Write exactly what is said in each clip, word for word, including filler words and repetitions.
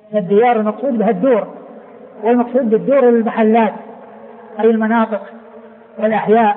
الديار المقصود بها الدور، والمقصود بالدور المحلات أي المناطق والأحياء.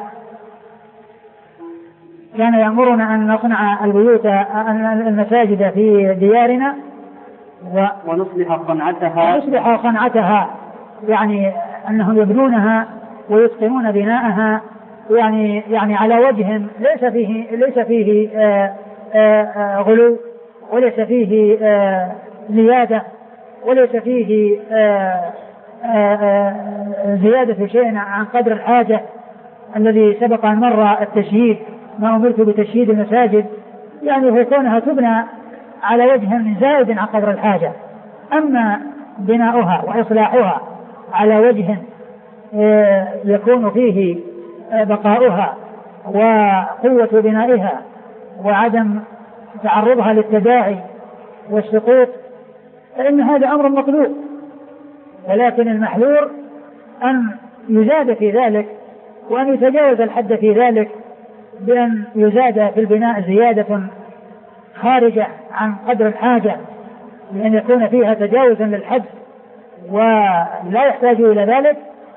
كان يأمرنا أن نصنع البيوت المساجد في ديارنا ونصلح صنعتها ونصلح صنعتها يعني أنهم يبنونها ويتقنون بناءها يعني يعني على وجه ليس فيه ليس فيه آآ آآ غلو، وليس فيه زيادة، وليس فيه آآ آآ زيادة شيء عن قدر الحاجة الذي سبق أن مر التشييد، ما أمرت بتشييد المساجد يعني هو كونها تبنى على وجه زائد عن قدر الحاجة. أما بناؤها وإصلاحها على وجه يكون فيه بقاؤها وقوة بنائها وعدم تعرضها للتداعي والسقوط فإن هذا أمر مطلوب، ولكن المحذور أن يزاد في ذلك وأن يتجاوز الحد في ذلك بأن يزاد في البناء زيادة خارجة عن قدر الحاجة، لأن يكون فيها تجاوزا للحد ولا يحتاج إلى ذلك،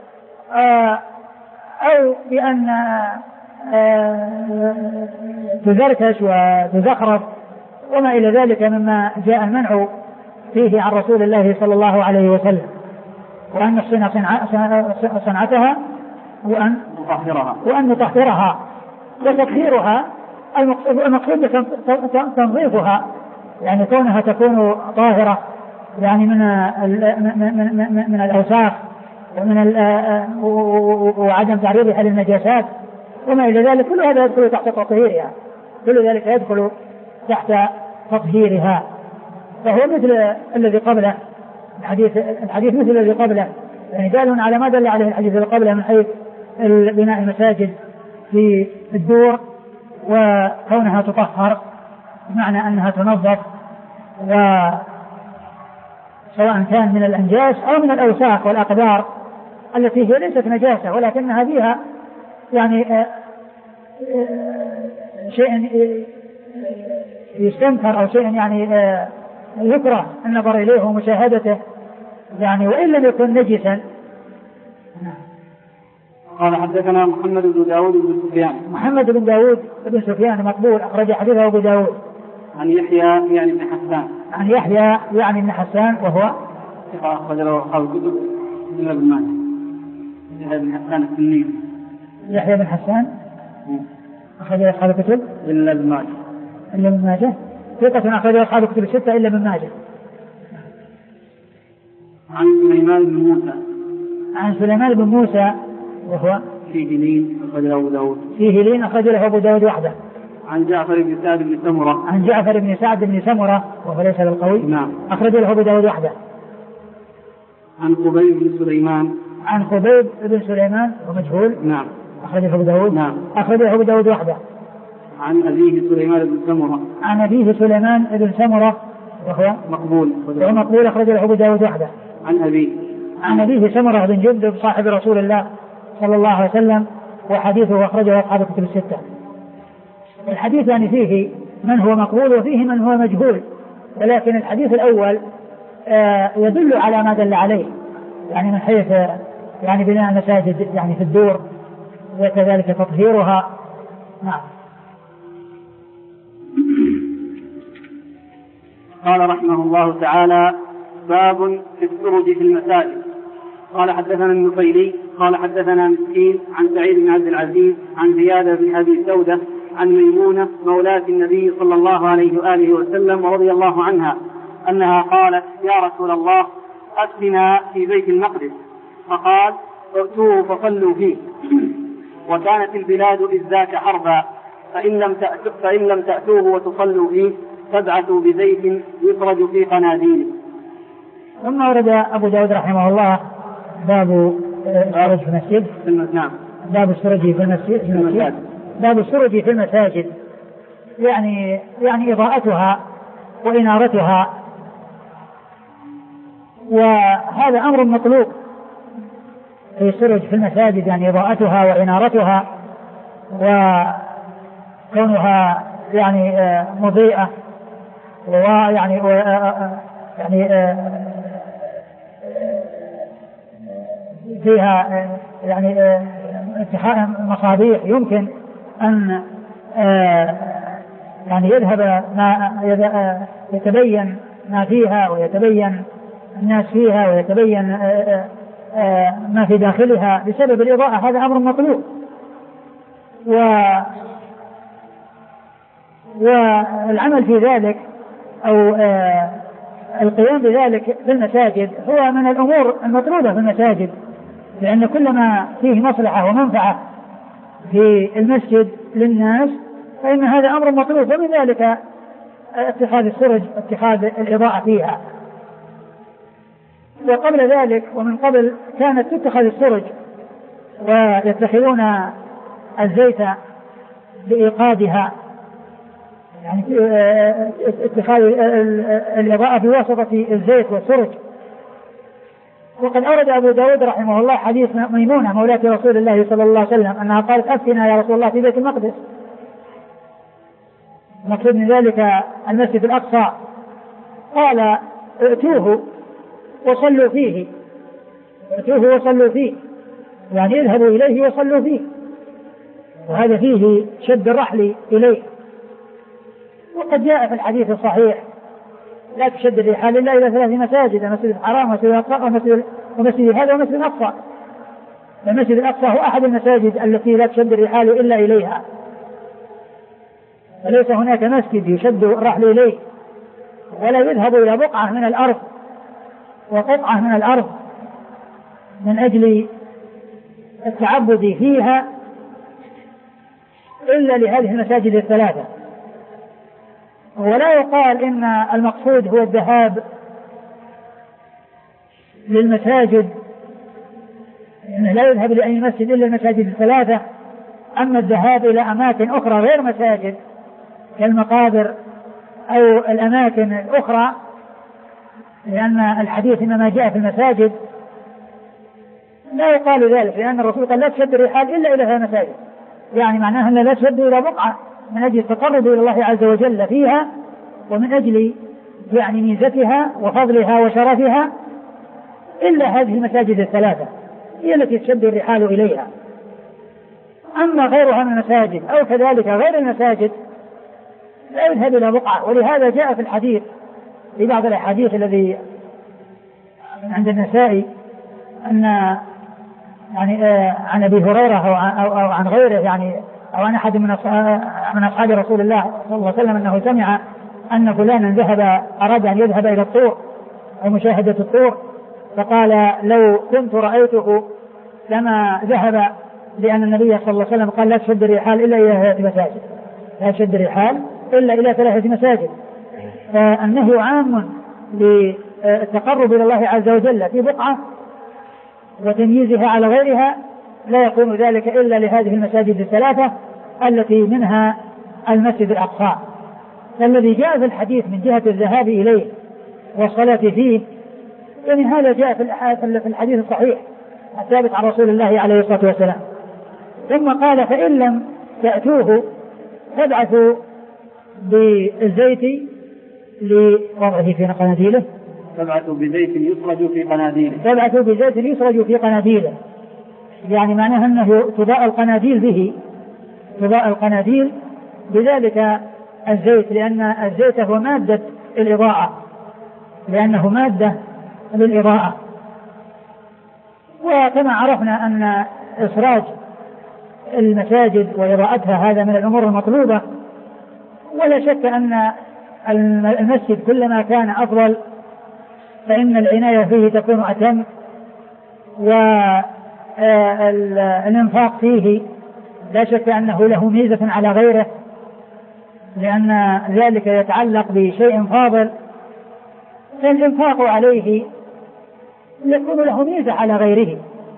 أو بأن تزركش وتزخرف وما إلى ذلك مما جاء المنع فيه عن رسول الله صلى الله عليه وسلم، وأن نحسن صنعتها وأن نطهرها وأن نطهرها وتطهيرها المقصود تنظيفها، يعني كونها تكون طاهرة يعني من من من الأوساخ ومن وعدم تعريضها للنجاسات وما إلى ذلك، كل هذا يدخل تحت تطهيرها، كل ذلك يدخل تحت تطهيرها. فهو مثل الذي قبله الحديث الحديث مثل الذي قبله، يعني دال على ما دل عليه الحديث الذي قبله من حيث بناء المساجد في الدور وكونها تطهر بمعنى أنها تنظف، وسواء كان من الأنجاس أو من الأوساخ والأقدار التي هي ليست نجاسة ولكنها فيها يعني شيء يستنكر أو شيء يعني يكره النظر إليه ومشاهدته يعني وإن لم يكن نجسا. قال حدثنا محمد بن داود بن سفيان. محمد بن داود بن سفيان مقبول، أخرج حديثه أبو داود. عن يحيى يعني بن حسان. عن يحيى يعني بن حسان وهو أخرج له أصحاب الكتب إلا ابن ماجه. يحيى بن حسان السني. يحيى بن حسان أخرج له أصحاب الكتب إلا ابن ماجه. إلا ابن ماجه ثقة أخرج له أصحاب الكتب الستة إلا ابن ماجه. عن سليمان بن موسى. عن سليمان بن موسى وهو فيه لين أخرج له أبو داود. فيه لين أخرج له أبو داود وحده. عن جعفر بن سعد بن سمرة. عن جعفر بن سعد بن سمرة وهو ليس بالقوي. نعم. أخرج له أبو داود وحده. عن خبيب بن سليمان. عن خبيب بن سليمان ومجهول. نعم. أخرج له أبو داود. نعم. أخرج له أبو داود وحده. عن أبيه سليمان بن سمرة. عن أبيه سليمان بن سمرة وهو مقبول. وهو مقبول أخرج له أبو داود وحده. عن أبيه. عن أبيه سمرة بن جندب صاحب رسول الله صلى الله عليه وسلم، وحديثه أخرجه أصحاب الكتب الستة. الحديث يعني فيه من هو مقبول وفيه من هو مجهول، ولكن الحديث الأول آه يدل على ما دل عليه، يعني من حيث يعني بناء المساجد يعني في الدور وكذلك تطهيرها. نعم. قال رحمه الله تعالى: باب في السرج في المساجد. قال حدثنا النفيلي قال حدثنا مسكين عن سعيد بن عبد العزيز عن زياد بن أبي سودة عن ميمونة مولاة النبي صلى الله عليه وآله وسلم ورضي الله عنها أنها قالت: يا رسول الله أفتنا في بيت المقدس، فقال: ائتوه فصلوا فيه. وكانت البلاد إذ ذاك حربا، فإن لم تأتوه, فإن لم تأتوه وتصلوا فيه فابعثوا بزيت يسرج في قناديل. ثم ورد أبو داود رحمه الله باب السرج في المسجد. نعم. باب السرج في المسجد. باب السرج في المساجد يعني يعني إضاءتها وإنارتها، وهذا أمر مطلوب في السرج في المساجد، يعني إضاءتها وإنارتها وكونها يعني مضيئة ويعني يعني فيها يعني اتخاذ مصابيح يمكن أن يعني يذهب ما يتبين ما فيها ويتبين الناس فيها ويتبين ما في داخلها بسبب الإضاءة، هذا أمر مطلوب. و والعمل في ذلك أو القيام بذلك في المساجد هو من الأمور المطلوبة في المساجد، لأن كل ما فيه مصلحة ومنفعة في المسجد للناس فإن هذا أمر مطلوب، ومن ذلك اتخاذ السرج، اتخاذ الإضاءة فيها. وقبل ذلك ومن قبل كانت تتخذ السرج ويتخذون الزيت بإيقادها، يعني اتخاذ الإضاءة بواسطة الزيت والسرج. وقد أورد أبو داود رحمه الله حديث ميمونة مولاة رسول الله صلى الله عليه وسلم أنها قالت أفتنا يا رسول الله في بيت المقدس، مقصود من ذلك المسجد الأقصى، قال ائتوه وصلوا فيه، ائتوه وصلوا فيه، يعني اذهبوا إليه وصلوا فيه، وهذا فيه شد الرحل إليه. وقد جاء في الحديث الصحيح لا تشد الرحال إلا إلى ثلاث مساجد: المسجد الحرام ومسجد الأقصى ومسجد, ومسجد هذا ومسجد الأقصى. المسجد الأقصى هو أحد المساجد التي لا تشد الرحال إلا إليها، وليس هناك مسجد يشد الرحل إليه ولا يذهب إلى بقعة من الأرض وقطعة من الأرض من أجل التعبد فيها إلا لهذه المساجد الثلاثة. ولا يقال إن المقصود هو الذهاب للمساجد، إنه لا يذهب لأي مسجد إلا المساجد الثلاثة. أما الذهاب إلى أماكن أخرى غير مساجد كالمقابر أو الأماكن الأخرى، لأن الحديث إنما جاء في المساجد، لا يقال ذلك، لأن الرسول قال لا تشد الرحال إلا إلى المساجد، يعني معناها أن لا تشد إلى بقعة من أجل التقرب إلى الله عز وجل فيها ومن أجل يعني ميزتها وفضلها وشرفها، إلا هذه المساجد الثلاثة هي التي تشد الرحال إليها. أما غيرها من المساجد أو كذلك غير المساجد لا يذهب إلى بقعة. ولهذا جاء في الحديث في بعض الأحاديث الذي عند النسائي أن يعني عن أبي هريرة أو عن غيره يعني أو عن أحد من من أصحاب رسول الله صلى الله عليه وسلم أنه سمع أن فلانا ذهب أراد أن يذهب إلى الطور أو مشاهدة الطور، فقال لو كنت رأيته لما ذهب، لأن النبي صلى الله عليه وسلم قال لا تشد الرحال إلا إلى ثلاث مساجد، لا تشد الرحال إلا إلى ثلاثة مساجد. فالنهي عام للتقرب إلى الله عز وجل في بقعة وتمييزها على غيرها، لا يكون ذلك إلا لهذه المساجد الثلاثة التي منها المسجد الأقصى. فالذي جاء في الحديث من جهة الذهاب إليه والصلاة فيه يعني هذا جاء في الحديث الصحيح الثابت عن رسول الله عليه الصلاة والسلام. ثم قال فإن لم تأتوه فابعثوا بالزيت لوضعه في قناديله، فابعثوا بزيت يسرج في قناديله، فابعثوا بزيت يسرج في قناديله، يعني معناها أنه تضاء القناديل به، تضاء القناديل بذلك الزيت، لأن الزيت هو مادة الإضاءة، لأنه مادة للإضاءة. وكما عرفنا أن إسراج المساجد وإضاءتها هذا من الأمور المطلوبة، ولا شك أن المسجد كلما كان أفضل فإن العناية فيه تكون أتم، والإنفاق فيه لا شك أنه له ميزة على غيره، لأن ذلك يتعلق بشيء فاضل، فالإنفاق عليه يكون له ميزة على غيره.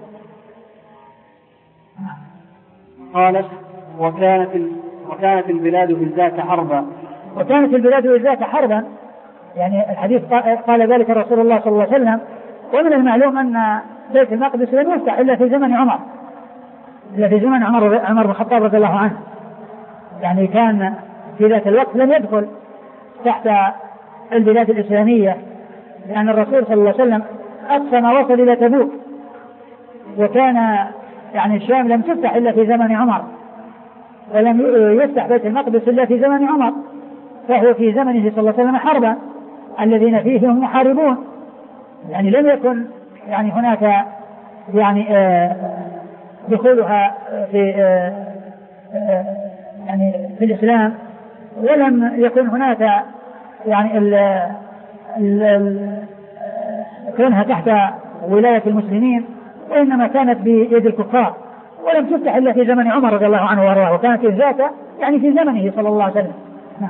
قالت وكانت وكانت البلاد بالذات حربا، وكانت البلاد بالذات حربا، يعني الحديث قال ذلك رسول الله صلى الله عليه وسلم. ومن المعلوم أن بيت المقدس لم يفتح إلا في زمن عمر، إلا في زمن عمر عمر بن الخطاب رضي الله عنه، يعني كان في ذات الوقت لم يدخل تحت البلاد الإسلامية، لأن الرسول صلى الله عليه وسلم أقصى ما وصل إلى تبوك، وكان يعني الشام لم تفتح إلا في زمن عمر، ولم يفتح بيت المقدس إلا في زمن عمر، فهو في زمنه صلى الله عليه وسلم حربا، الذين فيه هم محاربون، يعني لم يكن يعني هناك يعني آه دخولها في آه آه يعني في الإسلام، ولم يكن هناك يعني ال ال كونها تحت ولاية المسلمين، وإنما كانت بيد الكفار، ولم تفتح إلا في زمن عمر رضي الله عنه وارضاه، وكانت ذات يعني في زمنه صلى الله عليه وسلم. نعم.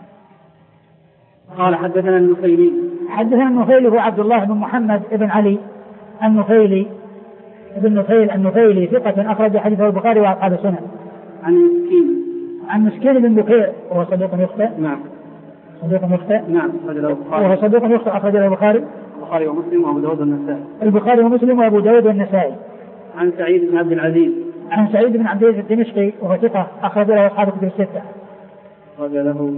قال حدثنا النفيلي. حدثنا النفيلي هو عبد الله بن محمد بن علي النفيلي ابن نفيل النفيلي، ثقة أخرج حديثه البخاري وأصحاب السنن. عن مسكين. عن مسكين بن بكير وهو صدوق يخطئ. نعم. صدوق يخطئ. نعم. وهو صدوق يخطئ، أخرج له البخاري. البخاري ومسلم وأبو داود والنسائي. البخاري ومسلم وأبو داود والنسائي. عن سعيد بن عبد العزيز. عن سعيد بن عبد العزيز الدمشقي وهو ثقة أخرج له أصحاب الكتب الستة. أخرج له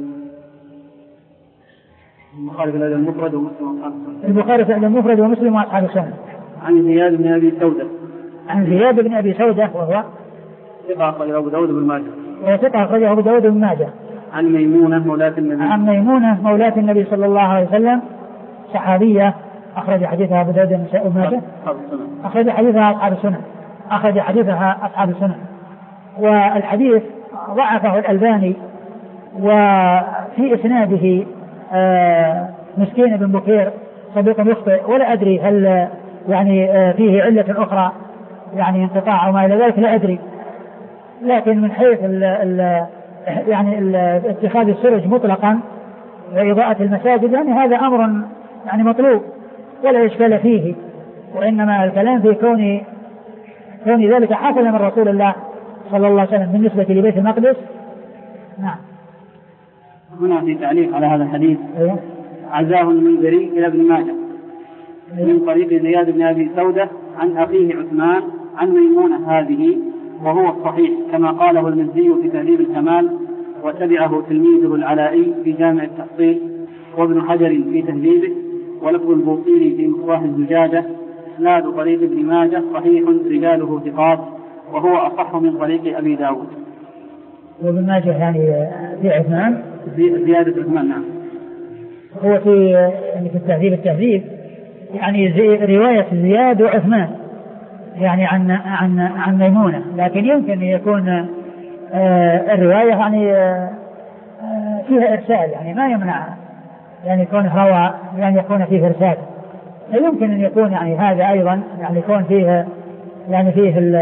البخاري في الأدب المفرد ومسلم وأصحاب السنن. البخاري في الأدب المفرد ومسلم وأصحاب السنن. عن زياد بن أبي سودة. عن زياد بن أبي سودة وهو ثقة أخرجه أبو داود بن ماجه. وهو ثقة أخرجه أبو داود بن ماجه. عن ميمونة مولاة النبي. عن ميمونة مولاة النبي صلى الله عليه وسلم، صحابية أخرج حديثها أبو داود بن ماجه. أخرج حديثها أصحاب السنن. أخرج حديثها أصحاب السنن. والحديث ضعفه الألباني، وفي إسناده آه مسكين بن بكير صديق يخطئ، ولا أدري هل يعني آه فيه علة أخرى يعني انقطاع أو ما إلى ذلك، لا أدري. لكن من حيث ال ال يعني ال اتخاذ السرج مطلقا وإضاءة المساجد، يعني هذا أمر يعني مطلوب ولا إشكال فيه، وإنما الكلام في كون كون ذلك حصل من رسول الله صلى الله عليه وسلم بالنسبة لبيت المقدس. نعم. هنا في تعليق على هذا الحديث. أيوه. عزاه المنذري إلى ابن ماجه. أيوه. من طريق زياد بن أبي سودة عن أخيه عثمان عن ميمونة هذه، وهو الصحيح كما قاله المزي في تهذيب الكمال، وتبعه تلميذه العلائي في جامع التحصيل، وابن حجر في تهذيبه، ولفظ البوصيري في مصباح الزجاجة. إسناد طريق ابن ماجه صحيح رجاله ثقات، وهو أصح من طريق أبي داود. وابن ماجه يعني في عثمان زيادة عثمان. نعم. هو في يعني في التهذيب التهذيب يعني زي رواية زياد وعثمان يعني عن عن عن ميمونة، لكن يمكن أن يكون آه الرواية يعني آه فيها إرسال، يعني ما يمنع يعني يكون روى يعني يكون فيه إرسال، يمكن أن يكون يعني هذا أيضا يعني يكون فيه يعني فيه ال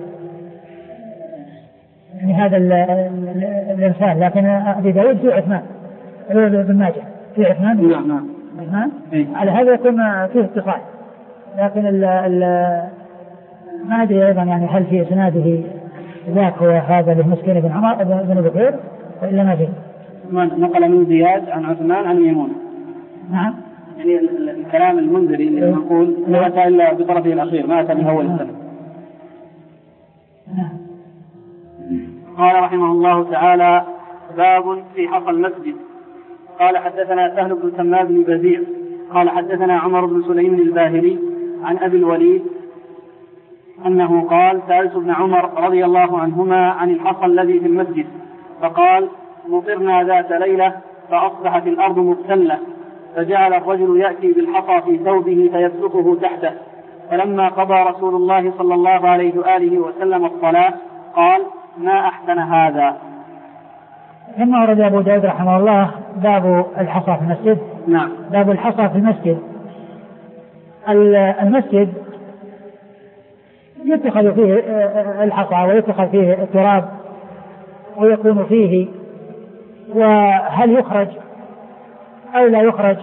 يعني هذا الإرسال، لكن أبي داود في عثمان ابن ماجه في عثمان. نعم نعم. عثمان على هذا يكون فيه اتصال، لكن ال ال ما أدري أيضا يعني هل في إسناده ذاك هو هذا المسكين بن عمر بن بكير إلا ما فيه. نقل من زياد عن عثمان عن ميمونة. نعم. يعني الكلام المنذري اللي نقول ما أتى إلا بطرفه الأخير، ما أتى من أول السنة. نعم. قال رحمه الله تعالى: باب في حصى المسجد. قال حدثنا سهل بن سماد بن بزيع قال حدثنا عمر بن سليم الباهلي عن أبي الوليد أنه قال: سألت ابن عمر رضي الله عنهما عن الحصى الذي في المسجد، فقال: مطرنا ذات ليلة فأصبحت الأرض مبتلة، فجعل الرجل يأتي بالحصى في ثوبه فيسلكه تحته، فلما قضى رسول الله صلى الله عليه وآله وسلم الصلاة قال: ما أحسن هذا. ثم ورد أبو داود رحمه الله باب الحصى في المسجد. نعم. باب الحصى في المسجد. المسجد يتخذ فيه الحصى ويتخذ فيه التراب ويقوم فيه، وهل يخرج أو لا يخرج،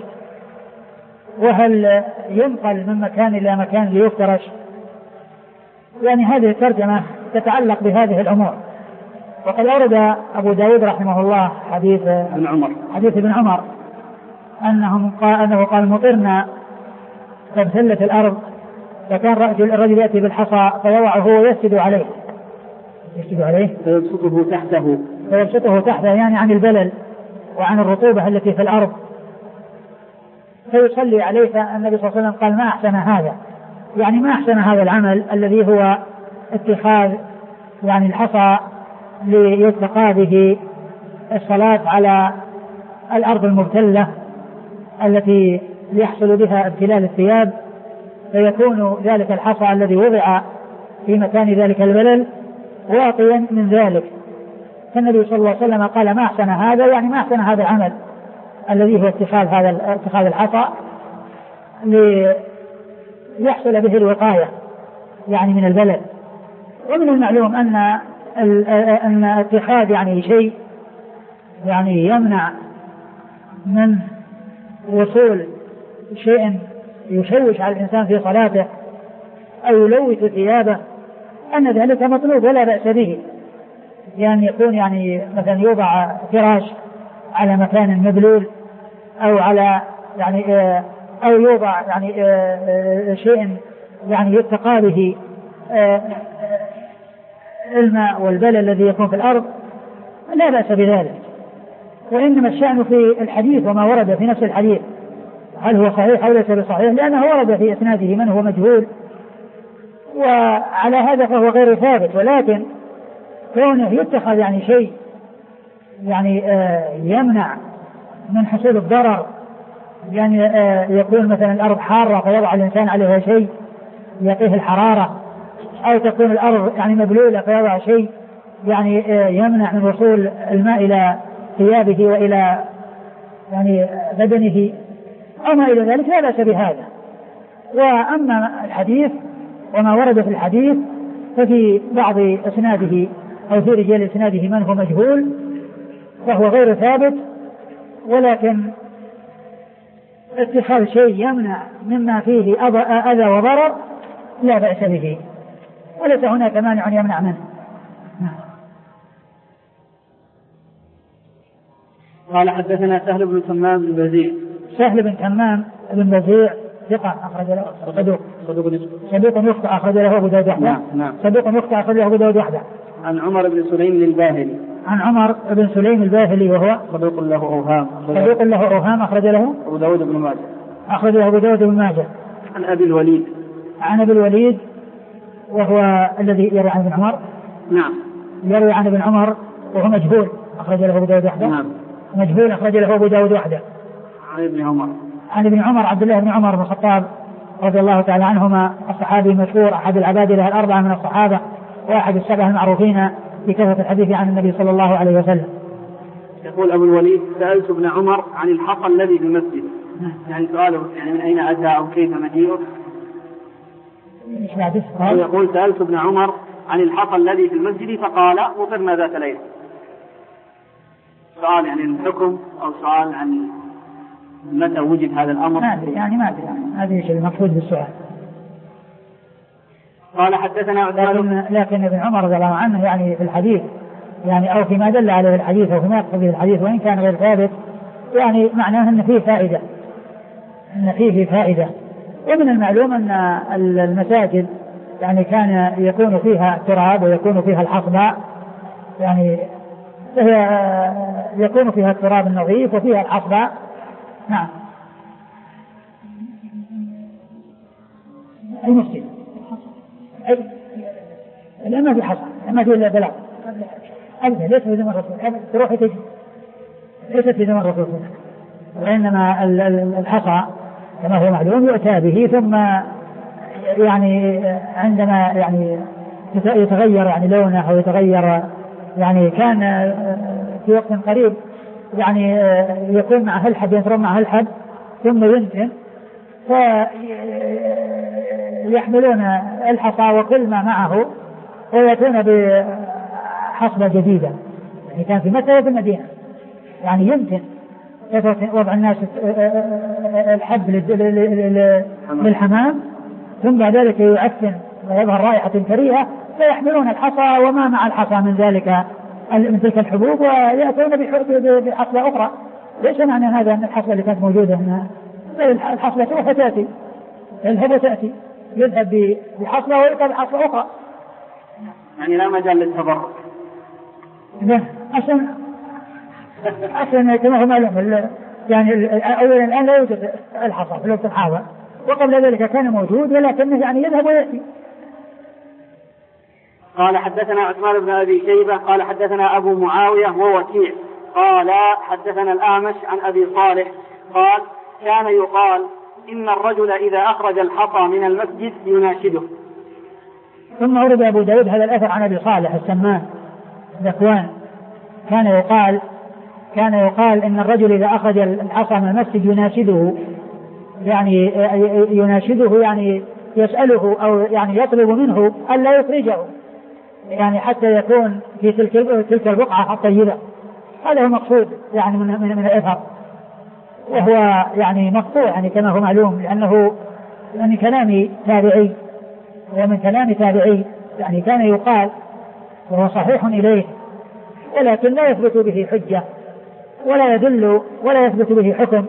وهل ينقل من مكان إلى مكان ليفترش، يعني هذه الترجمة تتعلق بهذه الأمور. وقد أورد أبو داود رحمه الله حديث ابن عمر حديث ابن عمر أنه قال, أنه قال مطرنا فابتلت الأرض، فكان الرجل يأتي بالحصى فيضعه ويسجد عليه يسجد عليه فيبسطه تحته فيبسطه تحته يعني عن البلل وعن الرطوبة التي في الأرض، فيصلي عليه. فالنبي صلى الله عليه وسلم قال: ما أحسن هذا، يعني ما أحسن هذا العمل الذي هو اتخاذ يعني الحصى ليتقى به الصلاة على الأرض المبتلة التي يحصل بها ابتلال الثياب، فيكون ذلك الحصى الذي وضع في مكان ذلك البلل واقيا من ذلك. فالنبي صلى الله عليه وسلم قال ما أحسن هذا، يعني ما أحسن هذا العمل الذي هو اتخاذ هذا اتخاذ الحصى ليحصل به الوقاية يعني من البلل. ومن المعلوم أن أن اتخاذ يعني شيء يعني يمنع من وصول شيء يشوش على الإنسان في صلاته أو يلوث ثيابه أن ذلك مطلوب ولا بأس به، يعني يكون يعني مثلا يوضع فراش على مكان مبلول أو على يعني أو يوضع يعني شيء يعني يتقى به الماء والبلل الذي يكون في الأرض لا بأس بذلك. وإنما الشأن في الحديث وما ورد في نفس الحديث هل هو صحيح أو ليس بصحيح، لأنه ورد في إسناده من هو مجهول، وعلى هذا فهو غير ثابت. ولكن كونه يتخذ يعني شيء يعني آه يمنع من حصول الضرر، يعني آه يكون مثلا الأرض حارة فيضع الإنسان عليها شيء يقيه الحرارة، أو تكون الأرض يعني مبلولة فيضع شيء يعني آه يمنع من وصول الماء إلى ثيابه وإلى يعني بدنه أو ما إلى ذلك لا بأس بهذا. وأما الحديث وما ورد في الحديث ففي بعض إسناده أو في رجال إسناده من هو مجهول فهو غير ثابت، ولكن اتخاذ شيء يمنع مما فيه أذى وضرر لا بأس به، وليس هناك مانع يمنع منه. قال حدثنا سهل بن تمام بن بزيع. سهل بن تمام بن بزيع ثقة أخرج له صدوق صدوق يخطئ أخرج له أبو داود وحده. نعم نعم. صدوق يخطئ أخرج له أبو داود وحده. عن عمر بن سليم الباهلي. عن عمر بن سليم الباهلي وهو صدوق له أوهام. صدوق له أوهام أخرج له أبو داود بن ماجه. أخرج له أبو داود بن ماجه. عن أبي الوليد. عن أبي الوليد وهو الذي يروي عن ابن عمر. نعم. يروي عن ابن عمر وهو مجهول أخرج له أبو داود وحده. نعم. مجهول أخرج له أبو داود وحده. عن ابن عمر. عن ابن عمر عبد الله بن عمر بن الخطاب رضي الله تعالى عنهما، الصحابي المشهور أحد العبادلة الأربعة من الصحابة وأحد السبعة المعروفين بكثرة الحديث عن النبي صلى الله عليه وسلم. يقول أبو الوليد سألت ابن عمر عن الحصى الذي في المسجد. يعني سؤاله يعني من أين أتى أو كيف مجيئه. يقول سألت ابن عمر عن الحصى الذي في المسجد فقال مطرنا ذات ليلة. سؤال يعني الحكم أو سؤال عن متى وجد هذا الأمر؟ ما أدري يعني ما أدري يعني هذا شيء المقصود بالسؤال. قال حدثنا لكن, لكن ابن عمر رضي الله عنه يعني في الحديث يعني أو فيما دل عليه الحديث أو فيما يقصد به الحديث وإن كان غير ثابت يعني معناه أن فيه فائدة أن فيه فائدة. ومن المعلوم أن المساجد يعني كان يكون فيها تراب ويكون فيها الحصباء، يعني فهي يكون فيها التراب النظيف وفيها الحصباء. نعم. المسجد لا ما في حصى ما في إلا بلاغ أبدا ليس في زمن الرسول تروح تجي ليست في زمن الرسول، وإنما الحصى كما هو معلوم يؤتى به ثم يعني عندما يعني يتغير يعني لونه أو يتغير يعني كان في وقت قريب يعني يكون معه الحب ينترم معه الحب ثم ينتن فيحملون الحصى وكل ما معه ويأتون بحصبة جديدة. يعني كان في مكة وفي المدينة يعني يمكن وضع الناس الحب للحمام ثم بعد ذلك يعفن ويظهر رائحة كريهة فيحملون الحصى وما مع الحصى من ذلك من تلك الحبوب ويأتون بحصبة أخرى. ليس معنى هذا أن الحصبة اللي كانت موجودة أن الحصبة سوف تأتي الهبة تأتي يذهب بحصبة ويلقى بحصبة أخرى، يعني لا مجال للتبرك. أصلا أصلا كما هو معلوم يعني أولا الآن لا يوجد الحصى في الوقت الحاضر وقبل ذلك كان موجود ولكنه يعني يذهب ويأتي. قال حدثنا عثمان بن أبي شيبة قال حدثنا أبو معاوية ووكيع قال حدثنا الأعمش عن أبي صالح قال كان يقال إن الرجل إذا أخرج الحصى من المسجد يناشده. ثم ورد أبو داود هذا الأثر عن أبي صالح السمان ذكوان كان يقال كان يقال إن الرجل إذا أخرج الحصى من المسجد يناشده، يعني يناشده يعني يسأله أو يعني يطلب منه ألا يخرجه، يعني حتى يكون في تلك تلك البقعة الطيبة. هذا هو مقصود يعني من من, من الأثر، وهو يعني مقطوع يعني كما هو معلوم، لأنه من كلام تابعي ومن كلام تابعي يعني كان يقال وهو صحيح إليه، ولكن لا يثبت به حجة ولا يدل ولا يثبت به حكم.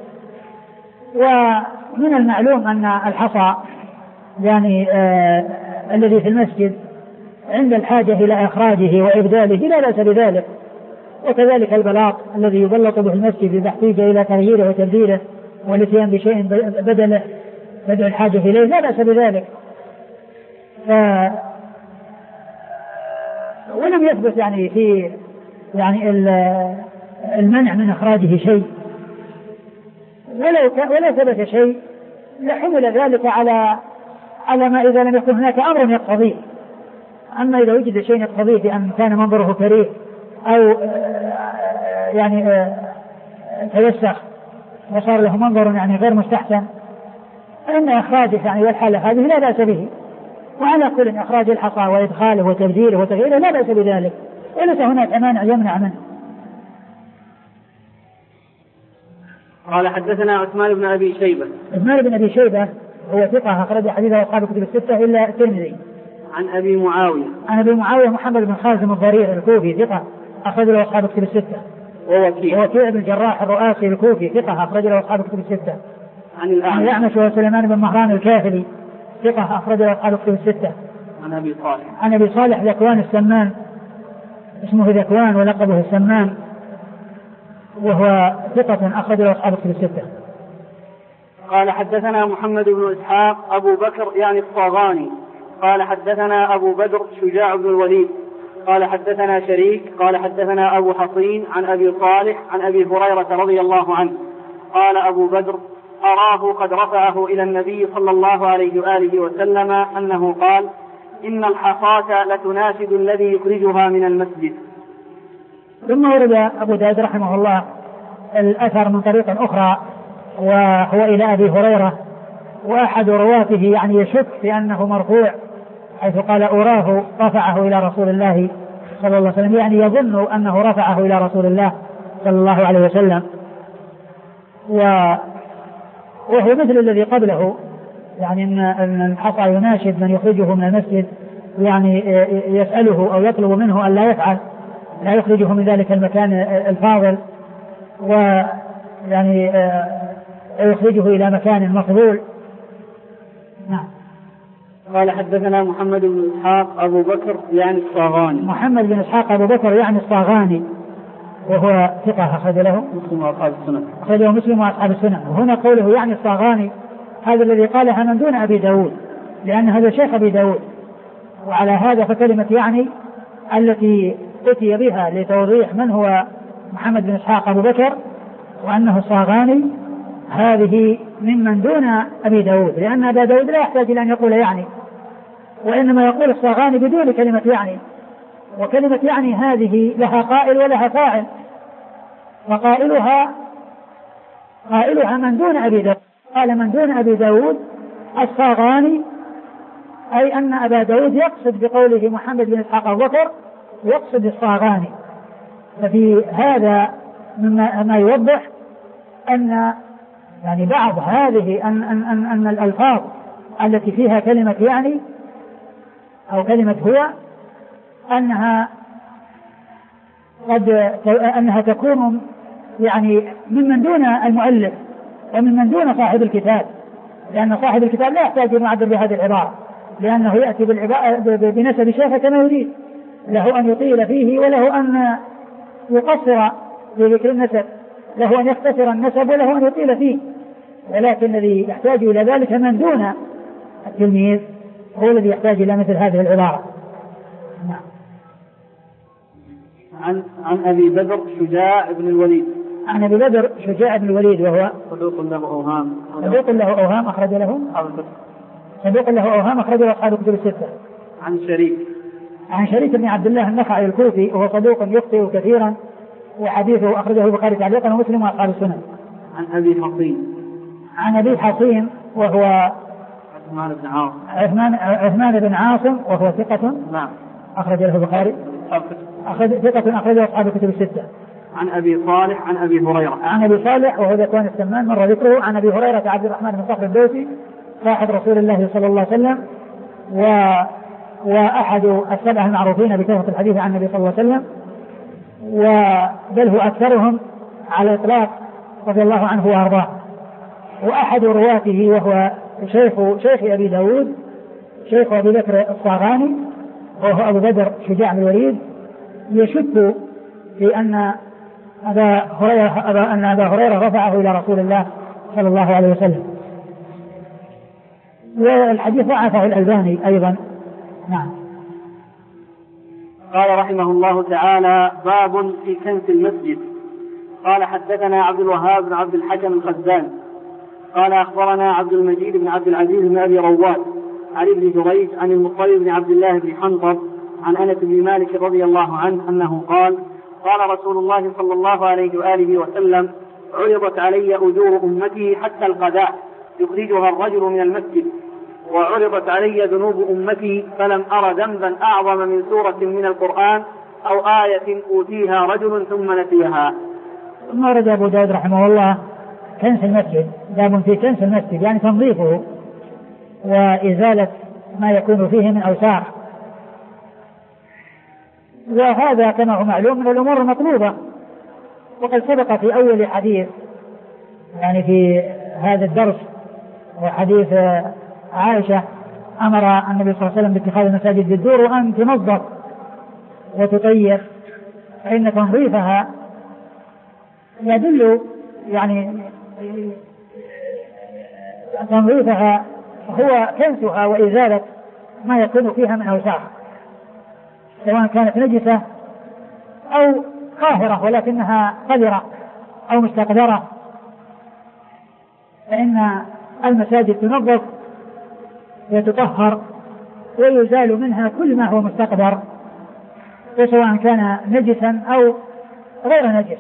ومن المعلوم أن الحصى يعني آه الذي في المسجد عند الحاجة إلى إخراجه وإبداله لا بأس بذلك، وكذلك البلاط الذي يبلط به المسجد إذا احتاج إلى تغييره وتبديله والاتيان بشيء بدله بدل الحاجة إليه لا بأس بذلك. ف... ولم يثبت يعني في يعني المنع من إخراجه شيء، ولو ولا ثبت شيء لحمل ذلك على على ما إذا لم يكن هناك أمر يقتضيه. أما إذا وجد شيء يقتضيه بأن كان منظره كريه أو يعني توسخ وصار له منظر يعني غير مستحسن، فإن إخراجه يعني والحالة هذه لا بأس به. وعلى كل إخراج الحصى وإدخاله وتبديله وتغييره لا بأس بذلك، وليس هناك مانع يمنع منه. قال حدثنا عثمان بن أبي شيبة. عثمان بن أبي شيبة هو ثقة أخرج حديثه أصحاب الكتب الستة إلا الترمذي. عن أبي معاوية. عن أبي معاوية محمد بن خازم الضرير الكوفي ثقة أخرج له أصحاب الكتب الستة. ووكيع. ووكيع بن الجراح الرؤاسي الكوفي ثقة أخرج له أصحاب الكتب الستة. عن الأعمش. الأعمش وسليمان بن مهران الكاهلي ثقة أخرج له أصحاب الكتب الستة. عن أبي صالح. عن أبي صالح ذكوان السمان، اسمه ذكوان ولقبه السمان، وهو ثقة أخرج له أصحاب الكتب الستة. قال حدثنا محمد بن إسحاق أبو بكر يعني الصاغاني قال حدثنا أبو بدر شجاع بن الوليد قال حدثنا شريك قال حدثنا أبو حصين عن أبي صالح عن أبي هريرة رضي الله عنه قال أبو بدر أراه قد رفعه إلى النبي صلى الله عليه وآله وسلم أنه قال إن الحصاة لتناشد الذي يخرجها من المسجد. ثم ورد أبو داود رحمه الله الأثر من طريق أخرى وهو إلى أبي هريرة، وأحد رواته يعني يشك في أنه مرفوع حيث قال أراه رفعه إلى رسول الله صلى الله عليه وسلم، يعني يظن أنه رفعه إلى رسول الله صلى الله عليه وسلم. وهو مثل الذي قبله، يعني أن الحصى يناشد من يخرجه من المسجد، يعني يسأله أو يطلب منه أن لا يفعل لا يخرجه من ذلك المكان الفاضل، ويعني يخرجه إلى مكان مفضول. نعم. قال حدثنا محمد بن إسحاق أبو بكر يعني الصاغاني. محمد بن إسحاق أبو بكر يعني الصاغاني وهو ثقة أخرج له مسلم وأصحاب السنن. أخرج له مسلم وأصحاب السنن. وهنا قوله يعني الصاغاني هذا الذي قالها من دون أبي داود، لأن هذا شيخ أبي داود، وعلى هذا فكلمة يعني التي أتي بها لتوضيح من هو محمد بن إسحاق أبو بكر وأنه الصاغاني هذه ممن دون أبي داود، لأن أبا داود لا يحتاج إلى أن يقول يعني، وإنما يقول الصاغاني بدون كلمة يعني. وكلمة يعني هذه لها قائل ولها فاعل، وقائلها قائلها من دون أبي داود. قال من دون أبي داود الصاغاني، أي أن أبا داود يقصد بقوله محمد بن إسحاق أبو بكر يقصد الصاغاني. ففي هذا مما ما يوضح أن يعني بعض هذه أن, أن, أن, أن الألفاظ التي فيها كلمة يعني أو كلمة هو أنها قد أنها تكون يعني ممن دون المؤلف وممن دون صاحب الكتاب، لأن صاحب الكتاب لا يحتاج أن يعبر بهذه العبارة، لأنه يأتي بنسب شيخه كما يريد، له أن يطيل فيه وله أن يقصر في ذكر النسب، له أن يختصر النسب وله أن يطيل فيه. ولكن الذي يحتاج إلى ذلك من دون التلميذ هو الذي يحتاج إلى مثل هذه العبارة. نعم. عن عن أبي بدر شجاع بن الوليد. عن أبي بدر شجاع بن الوليد وهو صدوق له أوهام. صدوق له أوهام أخرج له صدوق له أوهام أخرج له أصحاب الكتب الستة. عن شريك عن شريك بن عبد الله النخعي الكوفي وهو صدوق يخطئ كثيرا وحديثه أخرجه البخاري تعليقا ومسلم وأصحاب السنن. عن أبي حصين. عن أبي حصين وهو عثمان بن عاصم. عثمان عثمان بن عاصم وهو ثقة. نعم. أخرج له البخاري. أخرج ثقة أخرجه أصحاب الكتب الستة. عن أبي صالح عن أبي هريرة. عن أبي صالح وهو ذكوان السمان مر ذكره. عن أبي هريرة عبد الرحمن بن صخر الدوسي صاحب رسول الله صلى الله عليه وسلم و وأحد السبع المعروفين بكثرة الحديث عن النبي صلى الله عليه وسلم، وبل هو أكثرهم على الإطلاق رضي الله عنه وأرضاه. وأحد رواته وهو شيخ شيخ أبي داود شيخ أبي بكر الصاغاني وهو أبو بدر شجاع بن الوليد يشك في أن أبا هريرة أن أبا هريرة رفعه إلى رسول الله صلى الله عليه وسلم، والحديث ضعفه الألباني أيضا. نعم. قال رحمه الله تعالى: باب في كنس المسجد. قال حدثنا عبد الوهاب بن عبد الحكم الخزان قال أخبرنا عبد المجيد بن عبد العزيز بن أبي رواد عن ابن جريج عن المطلب بن عبد الله بن حنطب عن أنس بن مالك رضي الله عنه أنه قال: قال رسول الله صلى الله عليه وآله وسلم: عرضت علي أجور أمتي حتى القذاء يخرجها الرجل من المسجد، وعرضت علي ذنوب أمتي فلم أر ذنبا أعظم من سورة من القرآن أو آية أوتيها رجل ثم نسيها. ثم ورد أبو داود رحمه الله كنس المسجد. باب في كنس المسجد يعني تنظيفه وإزالة ما يكون فيه من أوساخ، وهذا كما هو معلوم من الأمور المطلوبة. وقد سبق في أول حديث يعني في هذا الدرس وحديث عائشة أمر النبي صلى الله عليه وسلم باتخاذ المساجد بالدور وأن تنظف وتطيب، فإن تنظيفها يدل يعني تنظيفها هو كنسها وإزالة ما يكون فيها من أوساخ، سواء كانت نجسة أو قاهرة ولكنها قذرة أو مستقذرة، فإن المساجد تنظف وتطهر ويزال منها كل ما هو مستقذر وسواء كان نجسا أو غير نجس.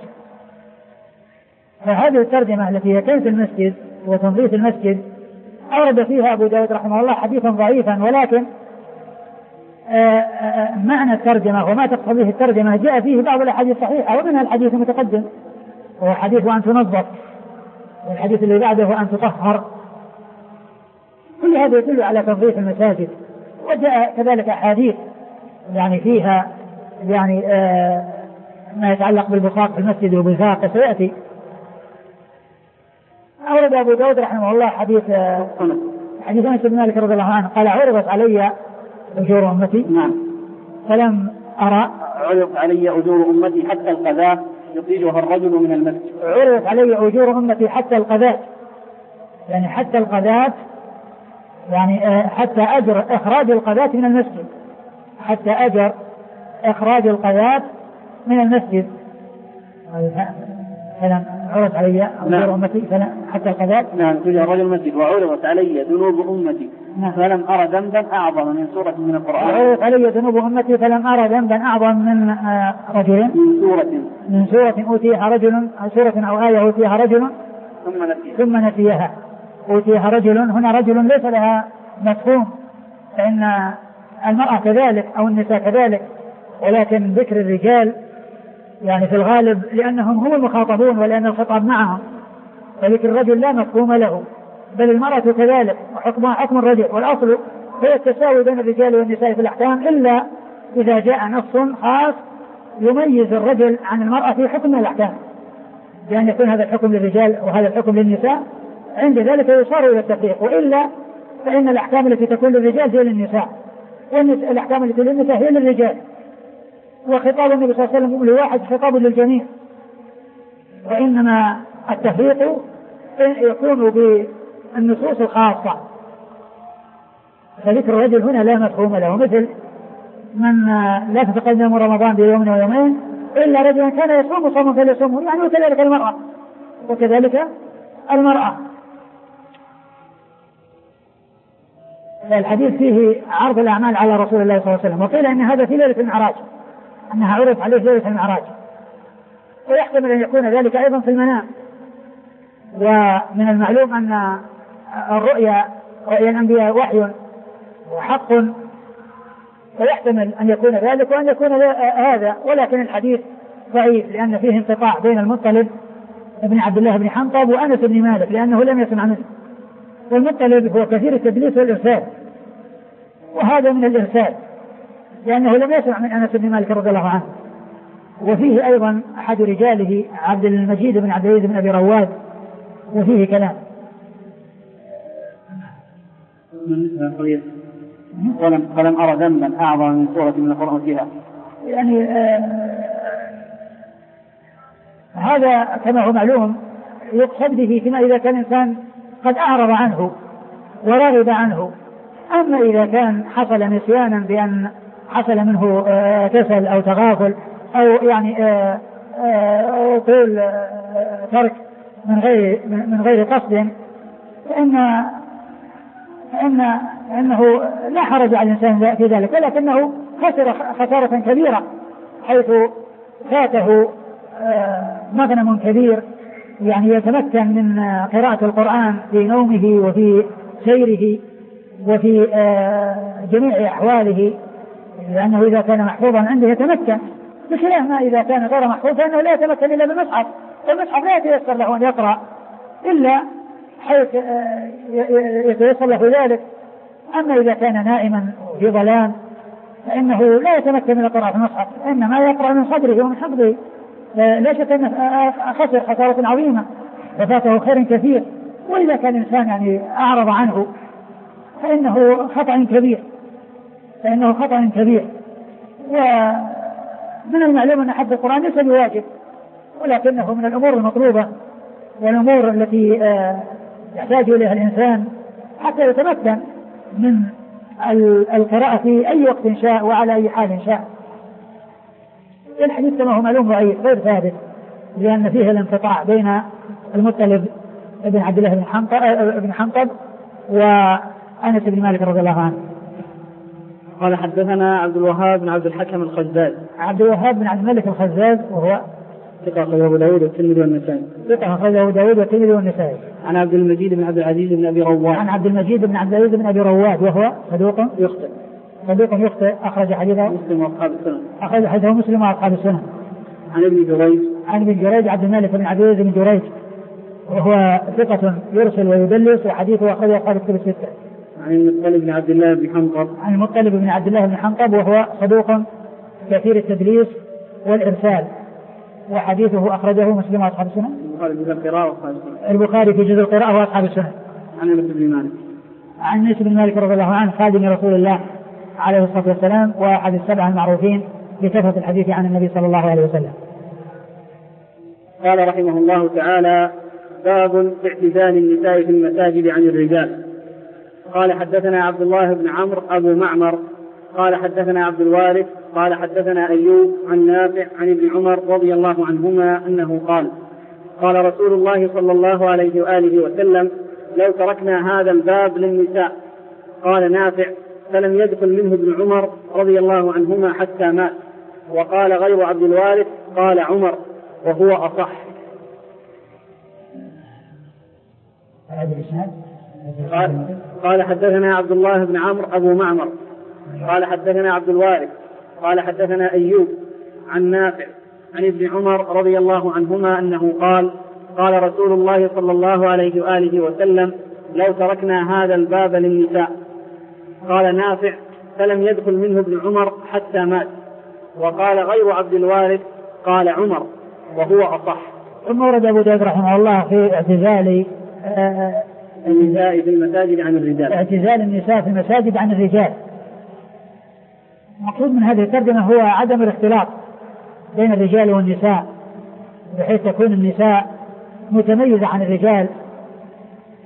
فهذه الترجمة التي هي كنس المسجد وتنظيف المسجد أورد فيها أبو داود رحمه الله حديثا ضعيفا، ولكن آآ آآ معنى الترجمة وما تقتضيه الترجمة جاء فيه بعض الأحاديث الصحيحة، ومنها الحديث المتقدم وهو حديث أن تنظف، والحديث اللي بعده أن تطهر. كل هذا يدل على تنظيف المساجد. وجاء كذلك أحاديث يعني فيها يعني ما يتعلق بالبصاق في المسجد وبالبصاق سيأتي. أورد أبو داود رحمه الله حديث حديث أنس بن مالك رضي الله عنه قال: عرضت علي أجور أمتي نعم فلم أرى عرضت علي أجور أمتي حتى القذاة يخرجها الرجل من المسجد. عرضت علي أجور أمتي حتى القذاة، يعني حتى القذاة يعني حتى أجر إخراج القذاة من المسجد، حتى أجر إخراج القذاة من المسجد. فلم عرضت علي أجور أمتي حتى القذاة نعم تجاه الرجل المسجد. وعرضت علي ذنوب أمتي نعم. فلم أرى ذنبا أعظم من سورة من القرآن. وعرضت علي ذنوب أمتي فلم أرى ذنبا أعظم من رجل من سورة من سورة أوتيها رجل أو سورة أو آية أوتيها رجل ثم نسيها ثم نسيها. أوتيها رجل هنا رجل ليس لها مفهوم، فإن المرأة كذلك أو النساء كذلك، ولكن ذكر الرجال يعني في الغالب لأنهم هم المخاطبون ولأن الخطاب معهم، فذكر الرجل لا مفهوم له، بل المرأة كذلك وحكمها حكم الرجل، والأصل هي التساوي بين الرجال والنساء في الأحكام، إلا إذا جاء نص خاص يميز الرجل عن المرأة في حكم الأحكام، بأن يكون هذا الحكم للرجال وهذا الحكم للنساء، عند ذلك يصار إلى التفريق. وإلا فإن الأحكام التي تكون للرجال هي للنساء، والأحكام التي للنساء هي للرجال، وخطاب النبي صلى الله عليه وسلم لواحد خطاب للجميع، وإنما التفريق يكون بالنصوص الخاصة، فذكر الرجل هنا لا مفهوم له، مثل من لا تتقدم رمضان بيوم ويومين إلا رجلا كان يصوم صوما فليصومه، يعني وكذلك المرأة وكذلك المرأة. الحديث فيه عرض الأعمال على رسول الله صلى الله عليه وسلم، وقيل إن هذا في ليلة المعراج، أنها عرض عليه ليلة المعراج، ويحتمل أن يكون ذلك أيضا في المنام. ومن المعلوم أن الرؤيا رؤيا الأنبياء وحي وحق، ويحتمل أن يكون ذلك وأن يكون هذا، ولكن الحديث ضعيف لأن فيه انقطاع بين المطلب ابن عبد الله بن حنطب وأنس بن مالك لأنه لم يسمع منه، والمطلب هو كثير التدليس والإرسال، وهذا من الإرسال لأنه لم يسمع من أنس بن مالك رضي الله عنه. وفيه أيضا أحد رجاله عبد المجيد بن عبد العزيز بن أبي رواد، وفيه كلام. ولم, ولم أرى ذنبا أعظم من سورة من القرآن فيها، يعني آه هذا كما هو معلوم يقصد به فيما إذا كان الإنسان قد أعرض عنه ورغب عنه. أما إذا كان حصل نسيانا بأن حصل منه آه كسل أو تغافل أو يعني آه آه طول آه ترك من غير من غير قصد، فإن فإن إنه لا حرج على الإنسان في ذلك، ولكنه خسر خسارة كبيرة حيث فاته مغنم كبير، يعني يتمكن من قراءة القرآن في نومه وفي سيره وفي جميع أحواله، لأنه إذا كان محفوظا عنده يتمكن، بخلاف ما إذا كان غير محفوظ فإنه لا يتمكن إلا بالمصحف، والمصحف لا يتيسر له أن يقرأ إلا حيث يتيسر له ذلك. أما إذا كان نائما في ظلام فإنه لا يتمكن من القراءة في المصحف، إنما يقرأ من صدره ومن حفظه، لا شك أنه خسر خسارة عظيمة وفاته خير كثير. وإذا كان الإنسان يعني أعرض عنه فإنه خطأ كبير فإنه خطأ كبير ومن المعلوم أن حفظ القرآن ليس بواجب، ولكنه من الأمور المطلوبة والأمور التي يحتاج إليها الإنسان حتى يتمكن من القراءة في أي وقت شاء وعلى أي حال شاء. الحديث كما هو معلوم ضعيف غير ثابت، لأن فيه الانقطاع بين المطلب ابن عبد الله بن حنطب ابن حنطب وأنس بن مالك رضي الله عنه. قال حدثنا عبد الوهاب بن عبد الحكم الخزاز. عبد الوهاب بن عبد الملك الخزاز وهو ثقة أخرجه أبو داود والترمذي والنسائي. ثقة أخرجه أبو داود والترمذي والنسائي. عن عبد المجيد بن عبد العزيز بن أبي رواد. عن عبد المجيد بن عبد العزيز بن أبي رواد وهو صدوق يخطئ. صدوق يخطئ أخرج حديثه مسلم وأصحاب السنن. أخرج حديثه مسلم وأصحاب السنن. عن ابن جريج. عن ابن جريج عبد الملك بن عبد العزيز بن جريج وهو ثقة يرسل ويدلس، وحديثه أخرجه أصحاب الكتب الستة. عن المطلب بن عبد الله بن حنطب. عن المطلب بن عبد الله بن حنطب وهو صدوق كثير التدليس والإرسال، وحديثه أخرجه مسلم وأصحاب السنن. البخاري في جزء القراءة وأصحاب السنن. البخاري في جزء القراءة وأصحاب السنن. عن أنس بن مالك. عن أنس بن مالك رضي الله عنه خادم رسول الله عليه الصلاة والسلام، وأحد السبعة المعروفين بكثرة الحديث عن النبي صلى الله عليه وسلم. قال رحمه الله تعالى: باب اعتزال النساء في المساجد عن الرجال. قال حدثنا عبد الله بن عمرو أبو معمر قال حدثنا عبد الوارث قال حدثنا أيوب عن نافع عن ابن عمر رضي الله عنهما أنه قال: قال رسول الله صلى الله عليه وآله وسلم: لو تركنا هذا الباب للنساء. قال نافع: فلم يدخل منه ابن عمر رضي الله عنهما حتى مات. وقال غير عبد الوارث قال عمر، وهو أصح. قال, قال حدثنا عبد الله بن عمرو أبو معمر قال حدثنا عبد الوارث قال حدثنا أيوب عن نافع عن ابن عمر رضي الله عنهما أنه قال: قال رسول الله صلى الله عليه وآله وسلم: لو تركنا هذا الباب للنساء. قال نافع: فلم يدخل منه ابن عمر حتى مات. وقال غير عبد الوارث قال عمر، وهو أصح. ثم ورد أبو داود رحمه الله في اعتزال آه النساء في المساجد عن الرجال. اعتزال النساء في المساجد عن الرجال. المقصود من هذه الترجمة هو عدم الاختلاط بين الرجال والنساء، بحيث تكون النساء متميزة عن الرجال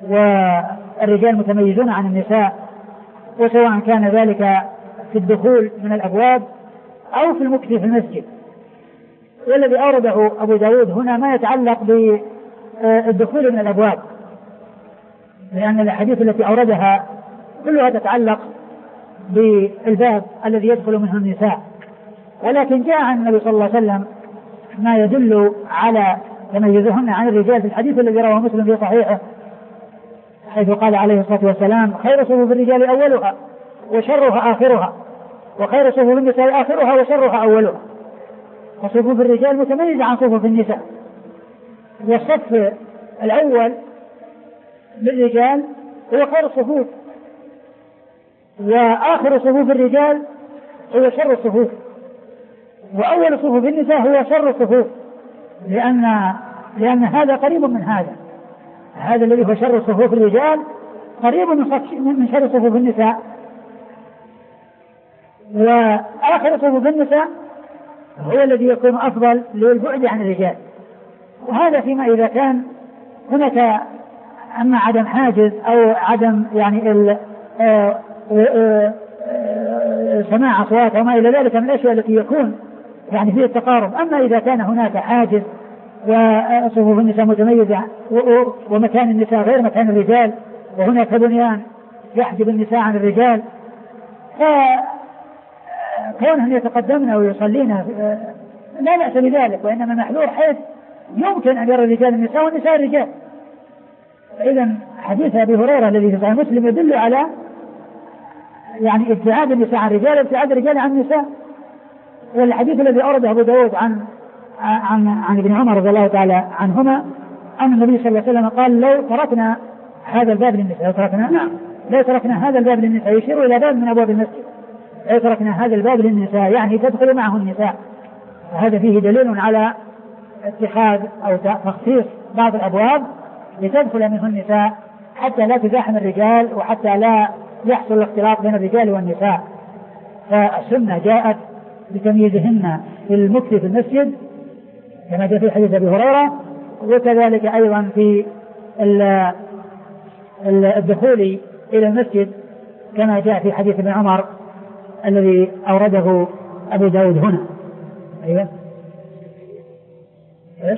والرجال متميزون عن النساء، وسواء كان ذلك في الدخول من الأبواب أو في المكث في المسجد. والذي أورده أبو داود هنا ما يتعلق بالدخول من الأبواب، لأن الأحاديث التي أوردها كلها تتعلق بالباب الذي يدخل منه النساء، ولكن جاء عن النبي صلى الله عليه وسلم ما يدل على تميزهن عن الرجال في الحديث الذي رواه مسلم في صحيحه، حيث قال عليه الصلاة والسلام: خير صفوف الرجال أولها وشرها آخرها، وخير صفوف النساء آخرها وشرها أولها. وصفوف الرجال متميزة عن صفوف النساء، والصف الأول للرجال هو خير الصفوف، وآخر صفوف الرجال هو شر الصفوف، وأول صفوف النساء هو شر الصفوف، لأن لأن هذا قريب من هذا، هذا الذي هو شر صفوف الرجال قريب من شر صفوف النساء، وآخر صفوف النساء هو الذي يكون أفضل للبعد عن الرجال. وهذا فيما إذا كان هناك أما عدم حاجز أو عدم يعني ال آآ آآ سماع أصوات وما إلى ذلك من الأشياء التي يكون يعني فيه التقارب. أما إذا كان هناك حاجز وصفوف النساء متميزة ومكان النساء غير مكان الرجال، وهناك بنيان يحجب النساء عن الرجال، فكونهم يتقدمن ويصلين لا بأس بذلك، وإنما محذور حيث يمكن أن يرى الرجال النساء والنساء الرجال. إذا حديث أبي هريرة الذي في صحيح مسلم يدل على يعني ابتعاد النساء عن الرجال وابتعاد الرجال عن النساء. والحديث الذي أورده أبو داود عن عن عن ابن عمر رضي الله تعالى عنهما أن النبي صلى الله عليه وسلم قال: لو تركنا هذا الباب للنساء، لو تركنا نعم لو تركنا هذا الباب للنساء، يشير إلى باب من أبواب المسجد، لو تركنا هذا الباب للنساء يعني تدخل معه النساء. وهذا فيه دليل على اتخاذ أو تخصيص بعض الأبواب لتدخل منه النساء حتى لا تزاحم الرجال وحتى لا يحصل الاختلاط بين الرجال والنساء. فالسنة جاءت بتمييزهن في المكث في المسجد كما جاء في حديث أبي هريرة، وكذلك أيضا في الدخول إلى المسجد كما جاء في حديث ابن عمر الذي أورده أبو داود هنا. أيوة إيش؟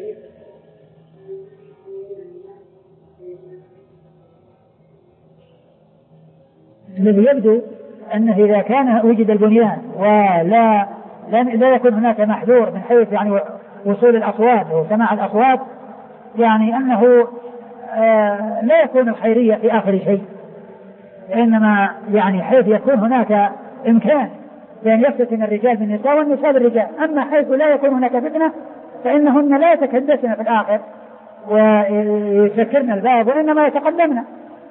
الذي يبدو أنه إذا كان وجد البنيان ولا لا يكون هناك محذور من حيث يعني وصول الأصوات وسماع الأصوات، يعني أنه آه لا يكون الخيرية في آخر شيء، إنما يعني حيث يكون هناك إمكان بأن يفتتن الرجال بالنساء والنساء بالرجال. أما حيث لا يكون هناك فتنة فإنهن لا يتكدسن في الآخر ويسكرن الباب، وإنما يتقدمن.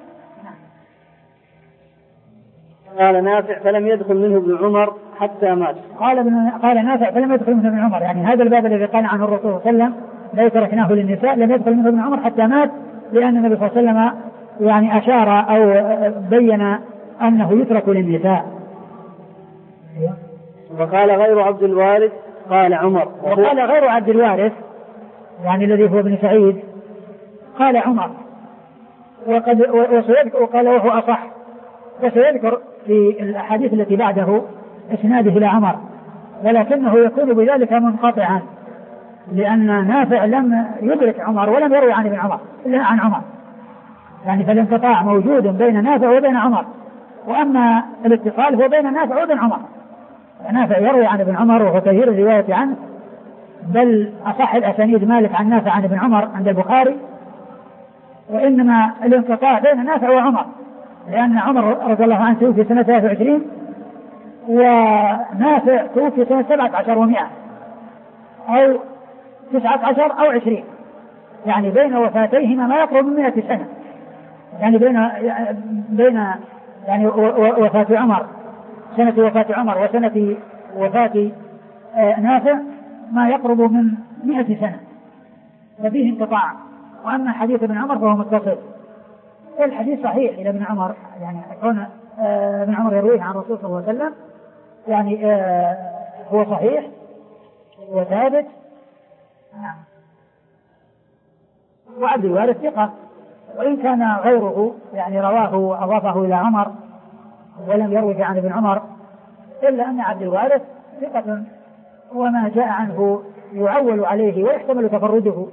قال نافع: فلم يدخل منه ابن عمر حتى مات. قال ابن قال نافع: فلم يدخل منه ابن عمر، يعني هذا الباب الذي قال عنه الرسول صلى الله عليه وسلم لا تركناه للنساء لم يدخل منه ابن عمر حتى مات، لأن النبي صلى الله عليه وسلم يعني أشار أو بين أنه يترك للنساء. وقال غير عبد الوارث قال عمر. وقال غير عبد الوارث يعني الذي هو ابن سعيد قال عمر، وقد وقال وهو أصح، وسيذكر في الأحاديث التي بعده إسناده إلى عمر، ولكنه يكون بذلك منقطعا، لأن نافع لم يدرك عمر ولم يروي عن ابن عمر إلا عن عمر، يعني فالانقطاع موجود بين نافع وبين عمر، وأما الاتصال هو بين نافع وبين عمر. نافع يروي عن ابن عمر وهو كثير الرواية عنه، بل أصح الأسانيد مالك عن نافع عن ابن عمر عند البخاري، وإنما الانقطاع بين نافع وعمر، لأن عمر رضي الله عنه توفي سنة ثلاثة وعشرين ونافع توفي سنة سبعة عشر ومئة أو تسعة عشر أو عشرين، يعني بين وفاتيهما ما يقرب من مئة سنة، يعني بين بين يعني وفاة عمر سنة وفاة عمر وسنة وفاة نافع ما يقرب من مئة سنة، ففيه انقطاع. وأما حديث ابن عمر فهو متصل، والحديث صحيح إلى ابن عمر، يعني كون ابن عمر يرويه عن الرسول صلى الله عليه وسلم يعني هو صحيح وثابت. وعبد الوارث ثقة، وإن كان غيره يعني رواه أضافه إلى عمر ولم يروه عن ابن عمر، إلا أن عبد الوارث ثقة، وما جاء عنه يعول عليه ويحتمل تفرده.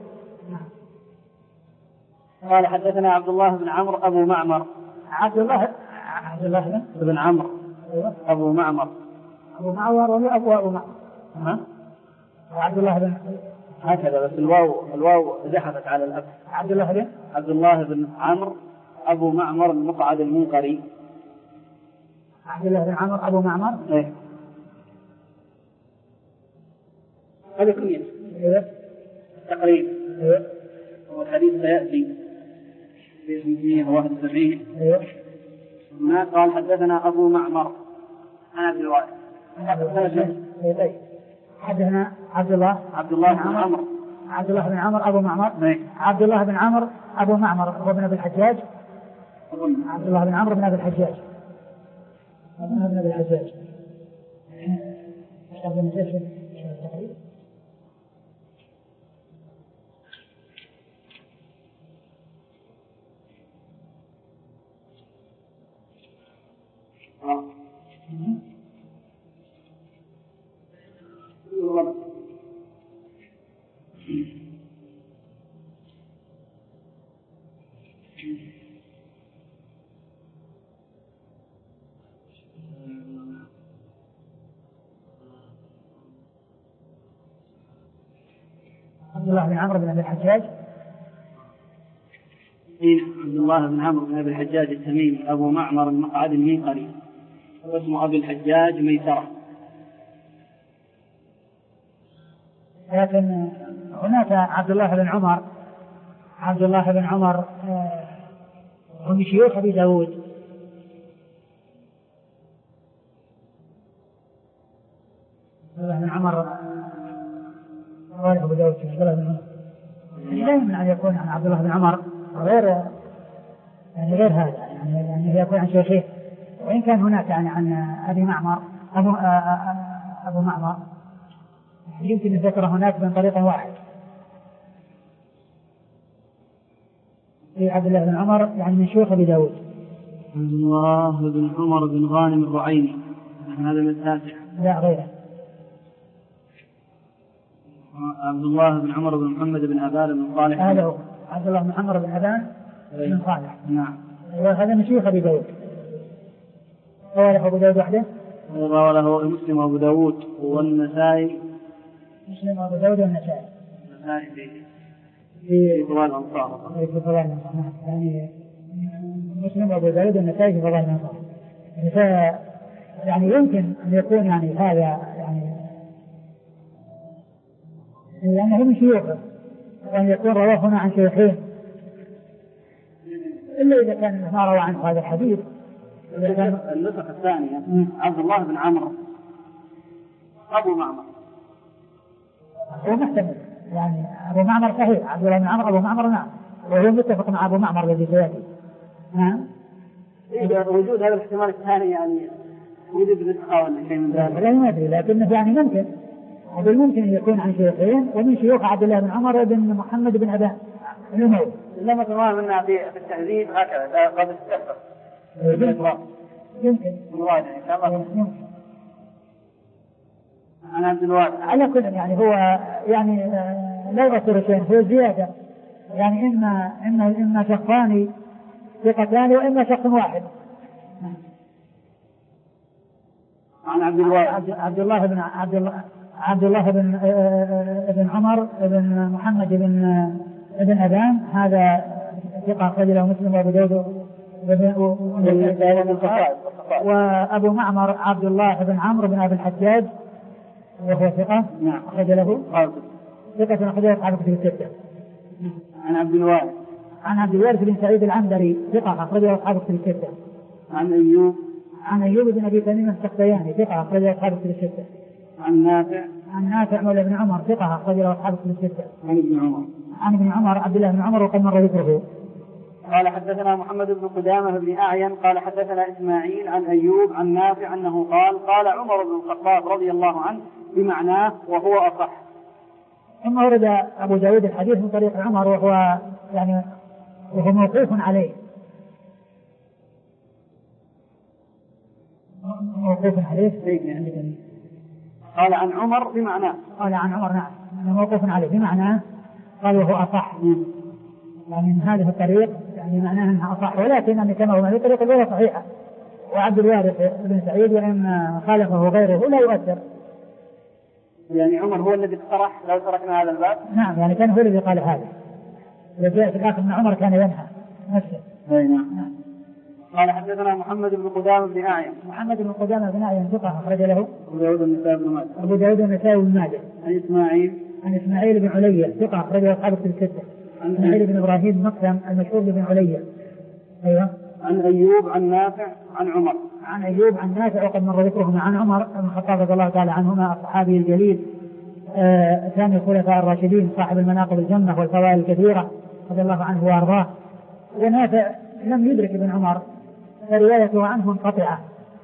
قال حدثنا عبد الله بن عمرو أبو معمر. عبد الله عبد الله بن عمرو أبو معمر أبو معمر ولا أبو أبو معمر؟ ها؟ عبد الله بن هكذا بس الواو الواو زحفت على الأب. عبد الله بن عبد الله بن عمرو أبو معمر المقعد المنقري. عبد الله بن عمرو أبو معمر. إيه. هذا كنية. إيه. تقريبا. إيه. والحديث سيأتي في مئتين وواحد وسبعين. إيه. ما قال حدثنا أبو معمر أنا عبد الوارث. إيه. حدثنا عبد الله عبد الله بن عمرو عبد الله بن عمرو أبو معمر. إيه. عبد الله بن عمرو أبو معمر هو ابن أبي الحجاج. عبد الله بن عمرو بن أبي الحجاج. ابن أبي الحجاج. عبد الله بن عمرو بن أبي الحجاج. عبد الله بن عمرو بن أبي الحجاج التميمي أبو معمر المقعد المنقري، واسمه أبي الحجاج ميسرة. لكن هناك عبد الله بن عمر عبد الله بن عمر هم شيوخ أبي داود. عبد الله بن عمر قال أبو داود لا يمكن أن يكون عن عبد الله بن عمر غير يعني غير هذا، يعني يعني يكون عن شيخه، وإن كان هناك يعني عن أبي معمر أبو أبو معمر يمكن أن ذكر هناك من طريق واحد في عبد الله بن عمر يعني من شيوخ أبي داود. عبد الله بن عمر بن غانم الرعيني هذا من التاسع. لا غيره. عبد الله بن عمر بن محمد بن أبان بن صالح. هذا هو عبد الله بن عمر بن أبان بن صالح. نعم. وهذا من شيوخ أبي داود. روى له أبو داود وحده. روى له مسلم وأبو داود والنسائي. مسلم وأبو داود والنسائي. النسائي في في فضائل الأنصار. في فضائل الأنصار. يعني مسلم وأبو داود والنسائي في فضائل الأنصار. يعني يمكن أن يكون يعني هذا يعني لأنه من شيوخه، وأن يكون رواه هنا عن شيخين، إلا إذا كان ما روى عنه هذا الحديث. النسخة الثانية عبد الله بن عمرو أبو معمر. هو محتمل يعني أبو معمر صحيح، عبد الله بن عمرو أبو معمر نعم، وهو متفق مع أبو معمر الذي سيأتي. نعم. إذا وجود هذا الاحتمال الثاني يعني وجود نسخة ولا شيء من ذلك. لا ما أدري، لكنه يعني ممكن هذا ممكن أن يكون عن شيخين ومن شيوخ عبد الله بن عمر بن محمد بن أبان الأموي. لما تمام منا في التهذيب هكذا قد استفسر. يمكن. الواحد إن شاء الله. يمكن. أنا عبد الواحد. على كل يعني هو يعني لا يغفر شيء، هو زيادة يعني إما إما إما شخصان ثقتان وإما شخص واحد. عن عبد الواحد. عبد الله بن عبد الله عبد الله بن ابن عمر بن محمد بن ابن أبان، هذا ثقة أخرج له مسلم وأبو داود وأبو معمر عبد الله بن عمرو بن أبي الحجاج وهو ثقة أخرج له ثقة أخرج له أصحاب الكتب الستة. عن عبد الوارث عن عبد الوارث بن سعيد العنبري ثقة أخرج له أصحاب الكتب الستة. عن أيوب عن أيوب بن أبي تميم السختياني ثقة أخرج له أصحاب الكتب الستة. عن نافع عن نافع مولى بن عمر ثقة أخرج له أصحاب الكتب الستة. عن ابن عمر عن ابن عمر عبد الله بن عمر وقد مر ذكره. قال حدثنا محمد بن قدامة بن أعين قال حدثنا إسماعيل عن أيوب عن نافع أنه قال قال عمر بن الخطاب رضي الله عنه بمعناه وهو أصح. ثم ورد أبو داود الحديث من طريق عمر وهو يعني وهو موقوف عليه موقوف عليه قال عن عمر بمعناه قال عن عمر نعم موقوف عليه بمعناه قال وهو أصح يعني من هذه الطريق يعني معناه أنها أصح ولكن أن كما هو من الطريق الأولى صحيحة وعبد الوارث بن سعيد وإن خالفه غيره لا يؤثر. يعني عمر هو الذي اقترح لو تركنا هذا الباب. نعم يعني كان هو الذي قال هذا وجاء في الآخر أن عمر كان ينهى نفسه. أي نعم. قال حدثنا محمد بن قدامة بن أعين. محمد بن قدامة بن أعين ثقة أخرج له أبو داود النسائي بن ماجه. أبو داود النسائي بن ماجه. عن إسماعيل عن إسماعيل بن علية ثقة أخرج له أصحاب الكتب الستة. عن إسماعيل بن إبراهيم مقسم المشهور بن علية. أيوه. عن أيوب عن نافع عن عمر. عن أيوب عن نافع وقد مر ذكرهما عن عمر بن الخطاب رضي الله تعالى عنهما الصحابي الجليل آه ثاني الخلفاء الراشدين صاحب المناقب الجمة والفوائد الكثيرة رضي الله عنه وأرضاه. ونافع لم يدرك ابن عمر فروايته عنه منقطعة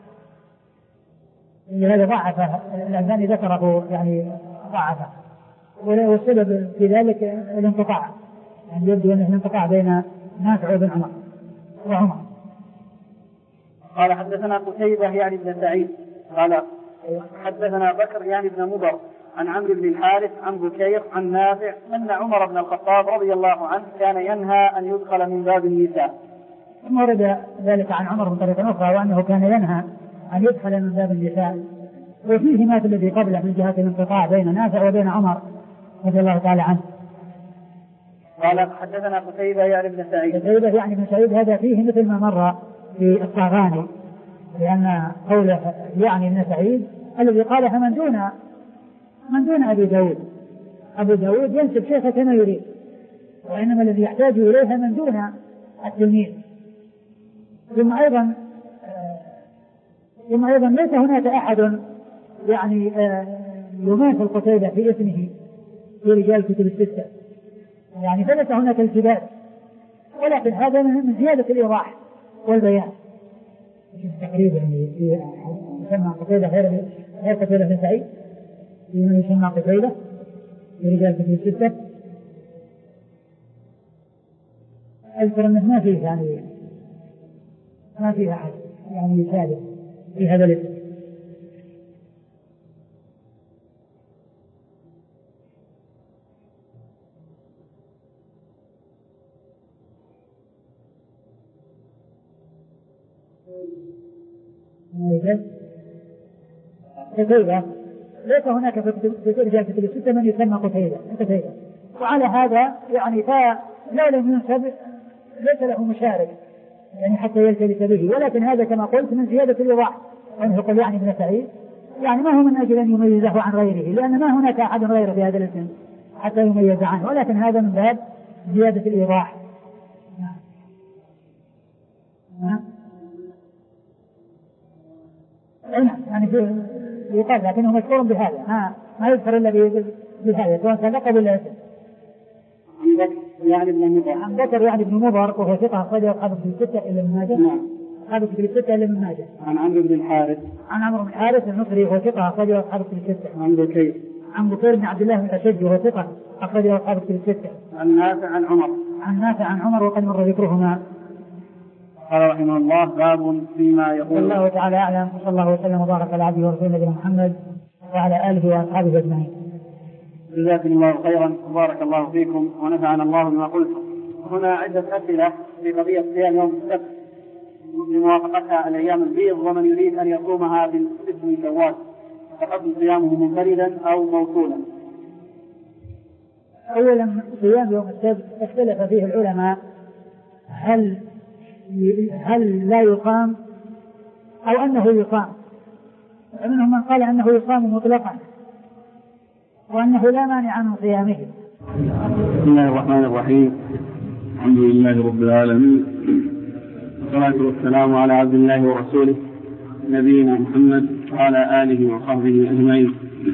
لهذا ضعفه الألباني ذكره يعني ضعفه والسبب في ذلك الانقطاع يعني يبدو أنه الانقطاع بين نافع وابن عمر وعمر. قال حدثنا قتيبة يعني بن سعيد قال حدثنا بكر يعني بن مضر عن عمرو بن الحارث عن بكير عن نافع أن عمر بن الخطاب رضي الله عنه كان ينهى أن يدخل من باب النساء. ثم ورد ذلك عن عمر من طريق أخرى وأنه كان ينهى أن يدخل من باب النساء وفيه ما في الذي قبله من جهة الانقطاع بين نافع وبين عمر رضي الله تعالى عنه. قال حدثنا قتيبة يعني بن سعيد. قتيبة يعني بن سعيد هذا فيه مثل ما مر في الطاغاني لأن قوله يعني ابن سعيد الذي قاله من دون من دون أبي داود. أبو داود ينسب شيخه كما يريد وإنما الذي يحتاج إليها من دون التلميذ. ثم أيضا ثم أيضا ليس هناك أحد يعني يماثل قتيبة في اسمه في رجال كتب الستة يعني فليس هناك التباس ولكن هذا من زيادة الإيضاح والبيان. تقريبا يسمى قتيبة غير غير قتيبة بن سعيد فيما يسمى قتيبة في رجال كتب الستة. أذكر أنه ما فيه يعني ما فيه أحد يعني يساعد في هذا الاسم. قتيبة ليس هناك في رجال كتب الستة من يسمى قتيبة قتيبة وعلى هذا يعني فلا لم ينسب ليس له مشارك يعني حتى يلتبس به ولكن هذا كما قلت من زيادة الإيضاح أنه يقول يعني ابن سعيد يعني ما هو من أجل أن يميزه عن غيره لأن ما هناك أحد غيره في هذا الاسم حتى يميز عنه ولكن هذا من باب زيادة الإيضاح. يعني في يقال لكنه مشهور بهذا ما ما يذكر إلا بهذا سواء كان لقب ولا اسم. يعني ابن مضر عن بكر يعني ابن مضر وهو ثقة أخرجه أصحاب الكتب الستة إلا ابن ماجه. نعم. أصحاب الكتب الستة إلا ابن ماجه. عن عمرو بن الحارث. عن عمرو بن الحارث المصري وهو ثقة أخرجه أصحاب الكتب الستة. عن بكير. عن بكير بن عبد الله بن الأشج وهو ثقة أخرجه أصحاب الكتب الستة. عن نافع عن عمر. عن نافع عن عمر وقد مر ذكرهما. قال رحمه الله باب فيما يقول. الله تعالى أعلم وصلى الله وسلم وبارك على عبده ورسوله نبينا محمد وعلى آله وأصحابه أجمعين. جزاكم الله خيرا وبارك الله فيكم ونفعنا الله بما قلتم. هنا عدة أسئلة في قضية صيام يوم السبت بموافقتها الأيام البيض ومن يريد أن يصومها في اسم شوال فقد صيامه منفردا أو موصولا. أولا صيام يوم السبت اختلف فيه العلماء هل هل لا يقام أو أنه يقام ومنهم من قال أنه يقام مطلقا وأنه لا مانع من صيامه. بسم الله الرحمن الرحيم الحمد لله رب العالمين والصلاة والسلام على عبد الله ورسوله نبينا محمد وعلى آله وصحبه أجمعين.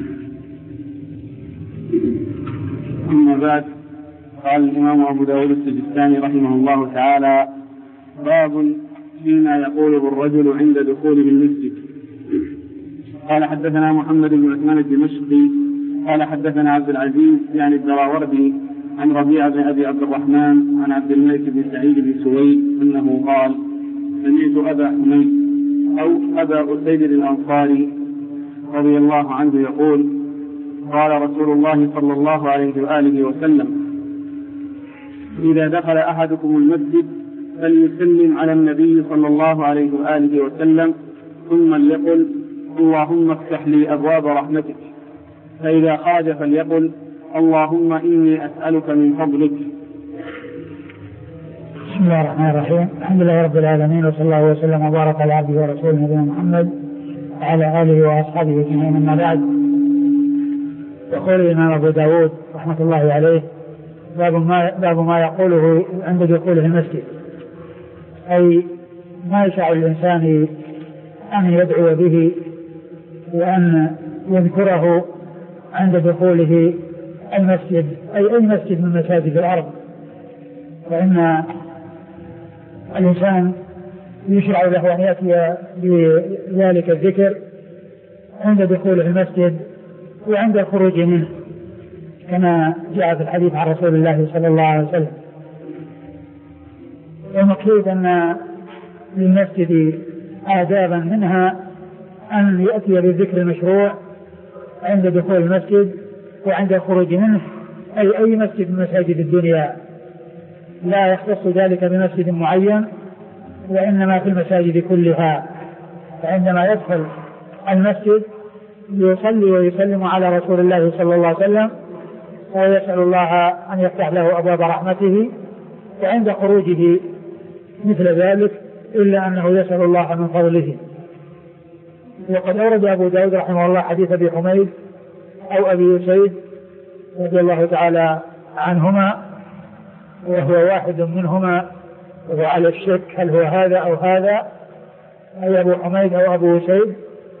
أما بعد قال الإمام أبو داود السجستاني رحمه الله تعالى باب فيما يقوله الرجل عند دخوله المسجد. قال حدثنا محمد بن عثمان الدمشقي قال حدثنا عبد العزيز يعني الدراوردي عن ربيعة بن أبي عبد الرحمن عن عبد الملك بن سعيد بن سويد أنه قال سمعت أبا حميد أو أبا أسيد الأنصاري رضي الله عنه يقول قال رسول الله صلى الله عليه وآله وسلم إذا دخل أحدكم المسجد فليسلم على النبي صلى الله عليه وآله وسلم ثم ليقل اللهم افتح لي أبواب رحمتك، فإذا خرج فليقل اللهم إني أسألك من فضلك. بسم الله الرحمن الرحيم. الحمد لله رب العالمين، وصلى الله وسلم وبارك على عبده ورسوله نبينا محمد وعلى آله وأصحابه أجمعين، أما بعد. يقول الإمام أبو داود رحمة الله عليه باب ما, باب ما يقوله عند دخوله المسجد، أي ما يشاء الإنسان أن يدعو به وأن يذكره عند دخوله المسجد، أي أي مسجد من مساجد الأرض. فإن الإنسان يشرع له أن يأتي بذلك الذكر عند دخوله المسجد وعند الخروج منه، كما جاء في الحديث عن رسول الله صلى الله عليه وسلم. والمقصود أن للمسجد آدابا، منها أن يأتي بالذكر المشروع عند دخول المسجد وعند الخروج منه، أي أي مسجد من مساجد الدنيا، لا يختص ذلك بمسجد معين، وإنما في المساجد كلها. فعندما يدخل المسجد يصلي ويسلم على رسول الله صلى الله عليه وسلم ويسأل الله أن يفتح له أبواب رحمته، وعند خروجه مثل ذلك، إلا أنه يسأل الله من فضله. وقد أورد أبو داود رحمه الله حديث أبي حميد أو أبي أسيد رضي الله تعالى عنهما، وهو واحد منهما، وهو على الشك هل هو هذا أو هذا، أي أبو حميد أو أبو أسيد.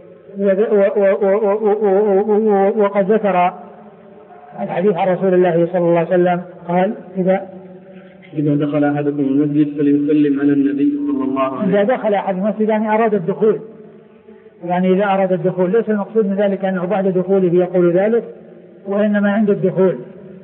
وقد ذكر الحديث عن رسول الله صلى الله عليه وسلم قال إذا إذا دخل أحدكم المسجد فليسلم على النبي صلى الله عليه وسلم. إذا دخل أحد المسجد يعني أراد الدخول، يعني إذا أراد الدخول، ليس المقصود من ذلك أنه بعد دخوله يقول ذلك، وإنما عند الدخول.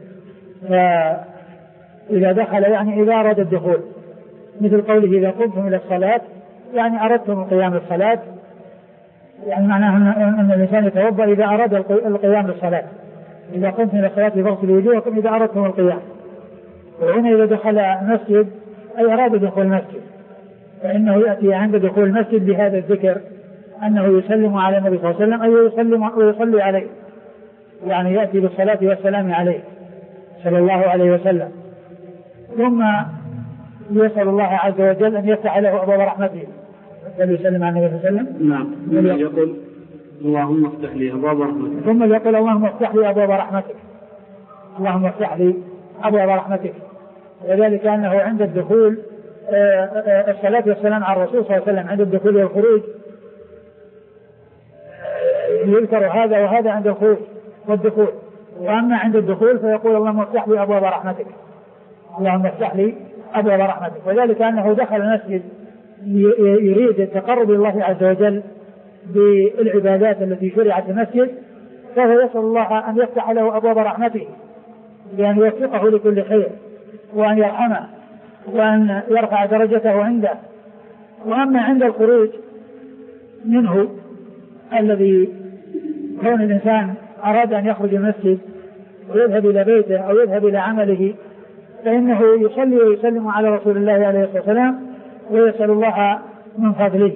فإذا دخل يعني إذا أراد الدخول، مثل قوله إذا قمتم إلى الصلاة، يعني أردتم القيام للصلاة، يعني معناه أن الإنسان يتوضأ إذا أراد القيام للصلاة. إذا قمتم إلى الصلاة فاغسلوا وجوهكم إذا أردتم القيام. وهنا إذا دخل المسجد أي أراد دخول المسجد، فإنه يأتي عند دخول المسجد بهذا الذكر، أنه يسلم على النبي صلى الله عليه وسلم، أي يسلم ويصلي عليه، يعني يأتي بالصلاة والسلام عليه صلى الله عليه وسلم، ثم يسأل الله عز وجل أن يفتح له أبواب رحمته، فليسلم على النبي صلى الله عليه وسلم. نعم. يقول اللهم افتح لي أبواب رحمتك، ثم يقول اللهم افتح لي أبواب رحمتك، اللهم افتح لي أبواب رحمتك. وذلك أنه عند الدخول الصلاة والسلام على الرسول صلى الله عليه وسلم عند الدخول والخروج يذكر هذا وهذا عند الخروج والدخول، وأما عند الدخول فيقول اللهم افتح لي أبواب رحمتك، اللهم افتح لي أبواب رحمتك. وذلك أنه دخل المسجد يريد التقرب الله عز وجل بالعبادات التي شرعت في المسجد، فهو يسأل الله أن يفتح له أبواب رحمته، بأن يوفقه لكل خير، وأن يرحمه، وأن يرفع درجته عنده. وأما عند الخروج منه، الذي كون الإنسان أراد أن يخرج من المسجد ويذهب إلى بيته أو يذهب إلى عمله، فإنه يصلي ويسلم على رسول الله عليه الصلاة والسلام ويسأل الله من فضله.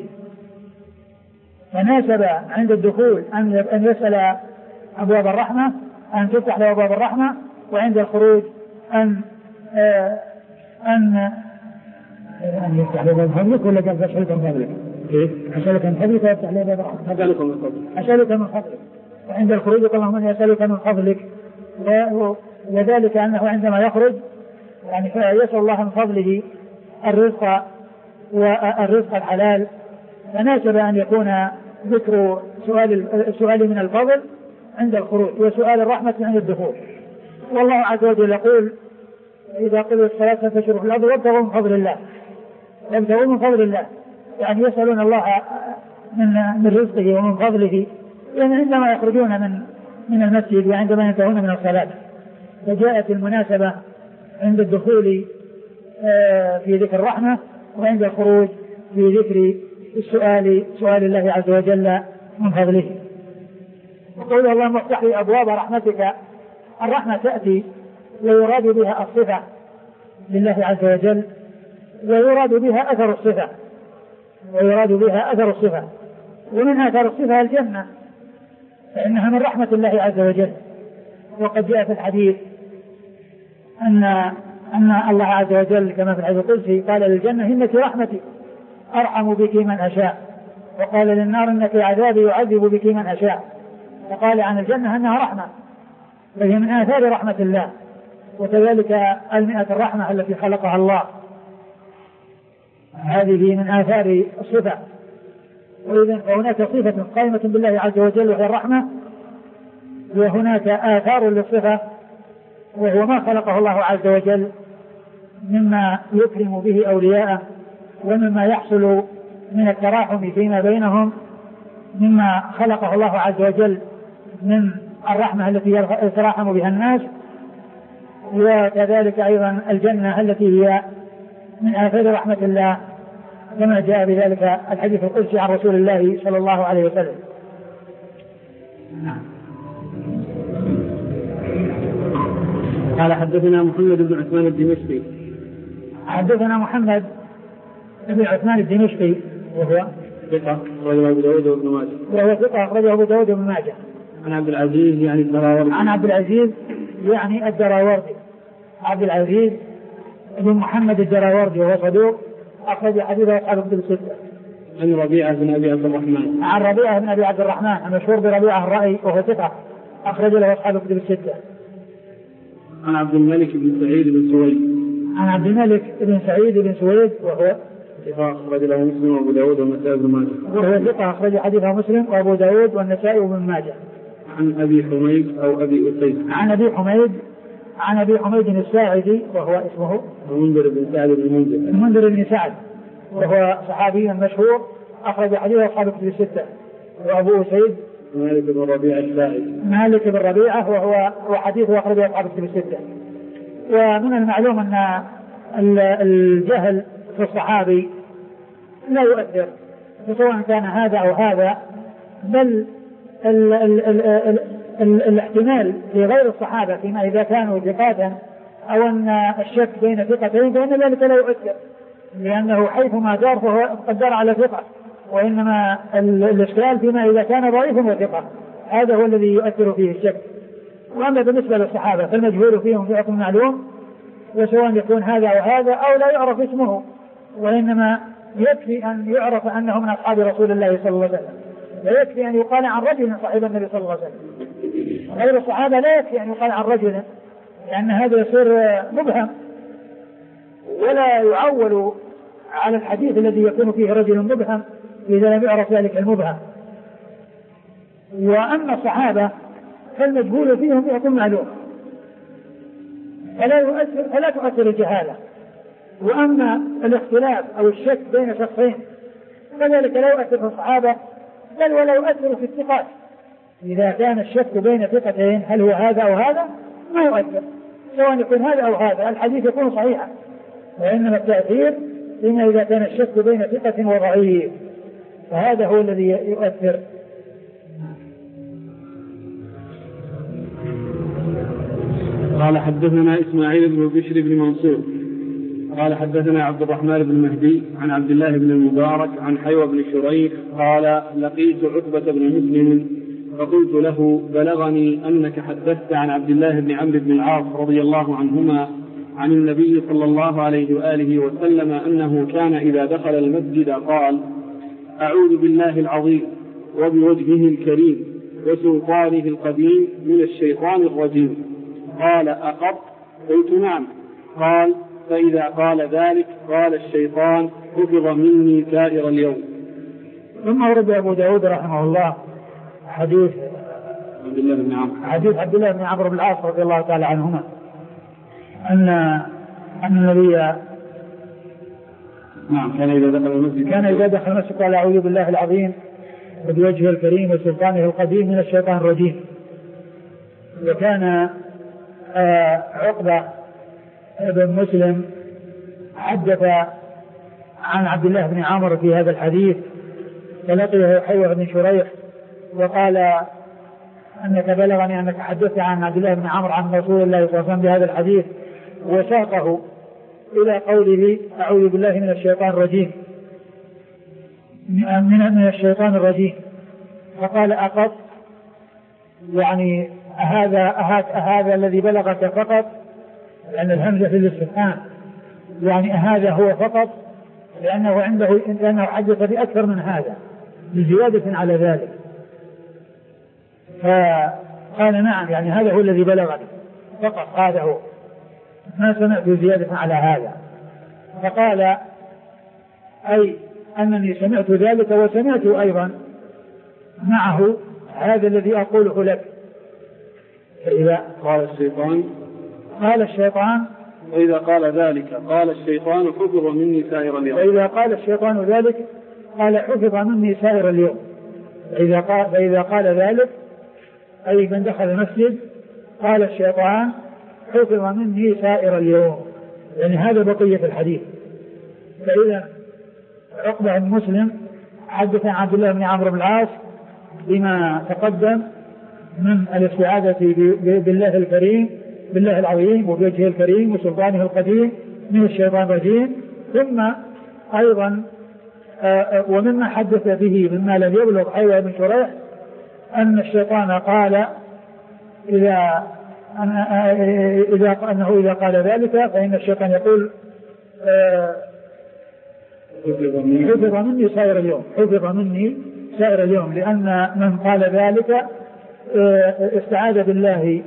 فناسب عند الدخول أن يسأل أبواب الرحمة، أن تفتح له أبواب الرحمة، وعند الخروج أن آه أن أن يفتح له أبواب فضلك، ولا قال أسألك من فضلك؟ أسألك من فضلك ويفتح له أبواب الرحمة. أسألك من فضلك. أسألك من فضلك. وعند الخروج قال اللهم إني أسألك من فضلك. وذلك أنه عندما يخرج يعني فيسأل الله من فضله الرزق والرزق الحلال، فناسب أن يكون ذكر سؤال السؤال من الفضل عند الخروج وسؤال الرحمة عند الدخول. والله عز وجل يقول إذا قضيت الصلاة فانتشروا في الأرض وابتغوا من فضل الله، وابتغوا من فضل الله، يعني يسألون الله من من رزقه ومن فضله، يعني عندما يخرجون من من المسجد وعندما ينتهون من الصلاة. فجاءت المناسبة عند الدخول في ذكر الرحمة وعند الخروج في ذكر السؤال سؤال الله عز وجل من فضله. وقول الله مفتح لي أبواب رحمتك، الرحمة تأتي ويراد بها الصفة لله عز وجل ويراد بها أثر الصفة ويراد بها أثر الصفة ومن أثر الصفة الجنة، فإنها من رحمة الله عز وجل. وقد جاء في الحديث أن أن الله عز وجل كما في الحديث القدسي قال للجنة إنك رحمتي أرحم بك من أشاء، وقال للنار إنك عذابي يعذب بك من أشاء، وقال عن الجنة أنها رحمة، فهي من آثار رحمة الله. وكذلك المئة الرحمة التي خلقها الله هذه من آثار الصفة. وإذن فهناك صفة قائمة بالله عز وجل وهي الرحمة، وهناك آثار للصفة وهو ما خلقه الله عز وجل مما يكرم به أولياءه ومما يحصل من التراحم فيما بينهم، مما خلقه الله عز وجل من الرحمة التي يتراحم بها الناس، وكذلك أيضا الجنة التي هي من آثار رحمة الله كما جاء بذلك الحديث القدسي عن رسول الله صلى الله عليه وسلم. قال حدثنا محمد بن عثمان الدمشقي. حدثنا محمد بن عثمان الدمشقي وهو ثقة أخرجه أبو داود وابن ماجه. وهو ثقة أخرجه أبو داود وابن ماجه. عن عبد العزيز يعني الدراوردي. عن عبد العزيز يعني الدراوردي عبد العزيز بن محمد الدراوردي وهو صدوق أخرج حديثه أصحاب الكتب الستة. عن ربيعة بن أبي عبد الرحمن. عن ربيعة بن أبي عبد الرحمن المشهور بربيعة الرأي وهو ثقة أخرج له أصحاب الكتب الستة. عن عبد الملك بن سعيد بن سويد. عن عبد الملك بن سعيد بن سويد وهو ثقة أخرج له مسلم وأبو داود والنسائي بن ماجه. وهو ثقة أخرج حديثه مسلم وأبو داود والنسائي بن ماجه. عن أبي حميد أو أبي أسيد. عن أبي حميد عن أبي حميد الساعدي وهو اسمه المنذر بن سعد بن المنذر. المنذر بن سعد وهو صحابي مشهور أخرج حديثه أصحاب الكتب الستة. وأبو أسيد مالك بن ربيعة الساعدي. مالك بن ربيعة وهو وحديثه أخرجه أصحاب الكتب الستة. ومن المعلوم أن الجهل في الصحابي لا يؤثر سواء كان هذا أو هذا، بل ال ال ال ال ال الاحتمال لغير الصحابة فيما إذا كانوا ثقاتا أو أن الشك بين ثقتين فإن ذلك لا يؤثر، لأنه حيثما دار فهو قد دار على ثقة، وإنما الإشكال فيما إذا كان ضعيف وثقة هذا هو الذي يؤثر فيه الشك. وأما بالنسبة للصحابة فالمجهول فيهم في حكم معلوم، وسواء يكون هذا أو هذا أو لا يعرف اسمه، وإنما يكفي أن يعرف أنه من أصحاب رسول الله صلى الله عليه وسلم، لا يكفي أن يقال عن رجل صاحب النبي صلى الله عليه وسلم. غير الصحابة لا يكفي أن يقال عن رجل، لأن هذا يصير مبهم ولا يعول على الحديث الذي يكون فيه رجل مبهم إذا لم يعرف ذلك المبهم. وأما الصحابة فالمجهول فيهم يكون معلوم فلا يؤثر فلا تؤثر الجهالة. وأما الاختلاف أو الشك بين شخصين فذلك لا يؤثر في الصحابة بل ولا يؤثر في الثقات. إذا كان الشك بين ثقتين هل هو هذا أو هذا ما يؤثر، سواء يكون هذا أو هذا الحديث يكون صحيحا، وإنما التأثير إما إذا كان الشك بين ثقة وضعيف فهذا هو الذي يؤثر. قال حدثنا إسماعيل بن بشر بن منصور قال حدثنا عبد الرحمن بن مهدي عن عبد الله بن المبارك عن حيوى بن شريح قال لقيت عتبة بن مسلم فقلت له بلغني أنك حدثت عن عبد الله بن عمرو بن العاص رضي الله عنهما عن النبي صلى الله عليه وآله وسلم أنه كان إذا دخل المسجد قال أعوذ بالله العظيم وبوجهه الكريم وسلطانه القديم من الشيطان الرجيم. قال أقط؟ قلت نعم. قال فإذا قال ذلك قال الشيطان حفظ مني سائر اليوم. ثم ورد أبو داود رحمه الله حديث عبد الله بن عمرو حديث عبد الله بن عمرو بن العاص رضي الله تعالى عنهما أن أن النبي نعم كان إذا دخل المسجد كان إذا دخل المسجد قال أعوذ بالله العظيم وبوجهه الكريم وسلطانه القديم من الشيطان الرجيم. وكان عقبة بن مسلم حدث عن عبد الله بن عمرو في هذا الحديث، فلقيه حيوة بن شريح وقال أنك بلغني أنك حدثت عن عبد الله بن عمرو عن رسول الله صلى الله عليه وسلم بهذا الحديث، وساقه إلى قوله أعوذ بالله من الشيطان الرجيم من من الشيطان الرجيم، فقال أقط يعني هذا هذا الذي بلغك فقط، لأن الهمزة في الاستفهام، يعني هذا هو فقط، لأنه عنده لأنه حدث بأكثر من هذا بزيادة على ذلك، فقال نعم يعني هذا هو الذي بلغني فقط، هذا هو ما سمعت زيادة على هذا. فقال أي أنني سمعت ذلك وسمعت أيضا معه هذا الذي أقوله لك. فإذا قال الشيطان قال الشيطان وإذا قال ذلك قال الشيطان حفظ مني سائر اليوم. وإذا قال الشيطان ذلك قال حفظ مني سائر اليوم. فإذا قال, فإذا قال ذلك أي من دخل المسجد قال الشيطان حفظ مني سائر اليوم، يعني هذا بقية الحديث. فإذا عقبة بن مسلم حدث عن عبد الله بن عمرو بن العاص بما تقدم من الاستعاذة بالله الكريم بالله العظيم وبوجهه الكريم وسلطانه القديم من الشيطان الرجيم، ثم أيضا ومما حدث به مما لم يبلغ حيوة بن شريح أن الشيطان قال إذا إذا أنه إذا قال ذلك فإن الشيطان يقول حفظ مني سائر اليوم حفظ مني سائر اليوم، لأن من قال ذلك استعاذ بالله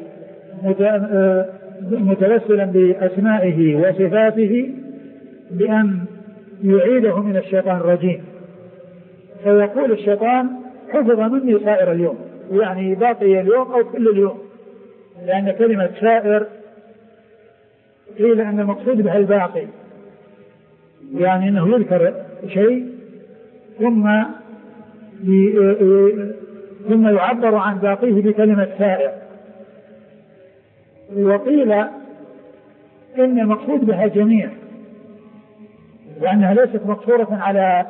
متوسلا بأسمائه وصفاته بأن يعيده من الشيطان الرجيم، فيقول الشيطان حفظ مني سائر اليوم، يعني باقي اليوم أو كل اليوم، لأن كلمة سائر قيل أن المقصود بها الباقي، يعني أنه يذكر شيء ثم ثم يعبر عن باقيه بكلمة سائر. وقيل إن المقصود بها جميع، وأنها ليست مقصورة على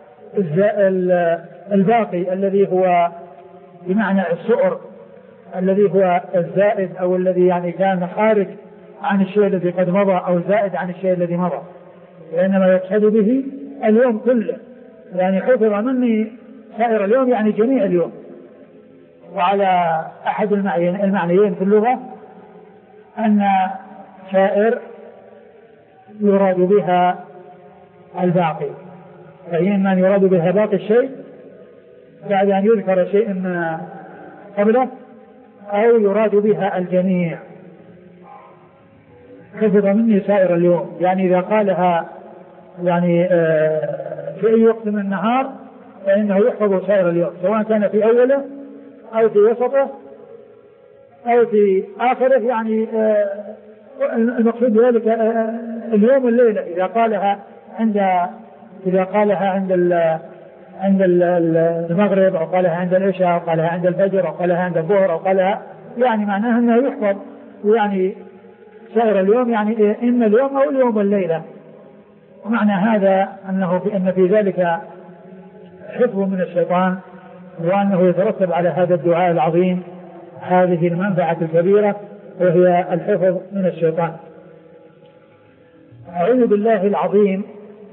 الباقي الذي هو بمعنى السؤر الذي هو الزائد أو الذي يعني كان خارج عن الشيء الذي قد مضى أو زائد عن الشيء الذي مضى، وإنما يقصد به اليوم كله، يعني حفظ مني سائر اليوم يعني جميع اليوم. وعلى أحد المعنيين في اللغة أن سائر يراد بها الباقي، فإما أن يراد بها باقي الشيء بعد أن يذكر شيء قبله، أو يراد بها الجميع. حفظ مني سائر اليوم يعني إذا قالها يعني في أي وقت من النهار فإنه يحفظ سائر اليوم، سواء كان في أوله أو في وسطه أو في آخره، يعني المقصود بذلك اليوم والليلة. إذا قالها عند إذا قالها عند عند المغرب أو قالها عند العشاء أو قالها عند الفجر أو قالها عند الظهر أو قالها، يعني معناها أنه يحفظ يعني سائر اليوم، يعني إما اليوم أو اليوم والليلة. ومعنى هذا أنه في أن في ذلك حفظ من الشيطان، وأنه يترتب على هذا الدعاء العظيم هذه المنفعة الكبيرة وهي الحفظ من الشيطان. أعوذ بالله العظيم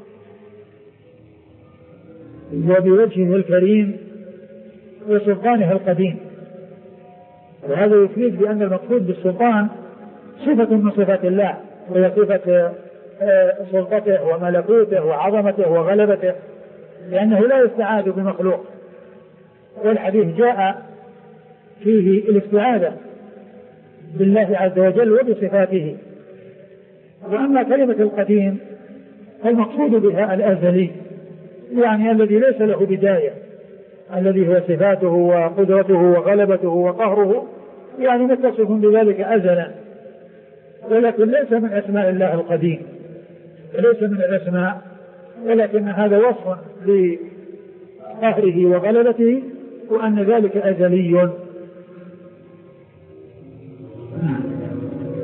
وبوجهه الكريم وسلطانه القديم. وهذا يفيد بأن المقصود بالسلطان صفة من صفات الله، وهي صفة سلطته وملكوته وعظمته وغلبته، لأنه لا يستعاذ بمخلوق. والحديث جاء فيه الاستعاذة بالله عز وجل وبصفاته. وأما كلمة القديم فالمقصود بها الأزلي، يعني الذي ليس له بداية، الذي هو صفاته وقدرته وغلبته وقهره، يعني متصف بذلك أزلا، ولكن ليس من أسماء الله القديم، ليس من الأسماء، ولكن هذا وصف لقهره وغلبته وأن ذلك أزلي.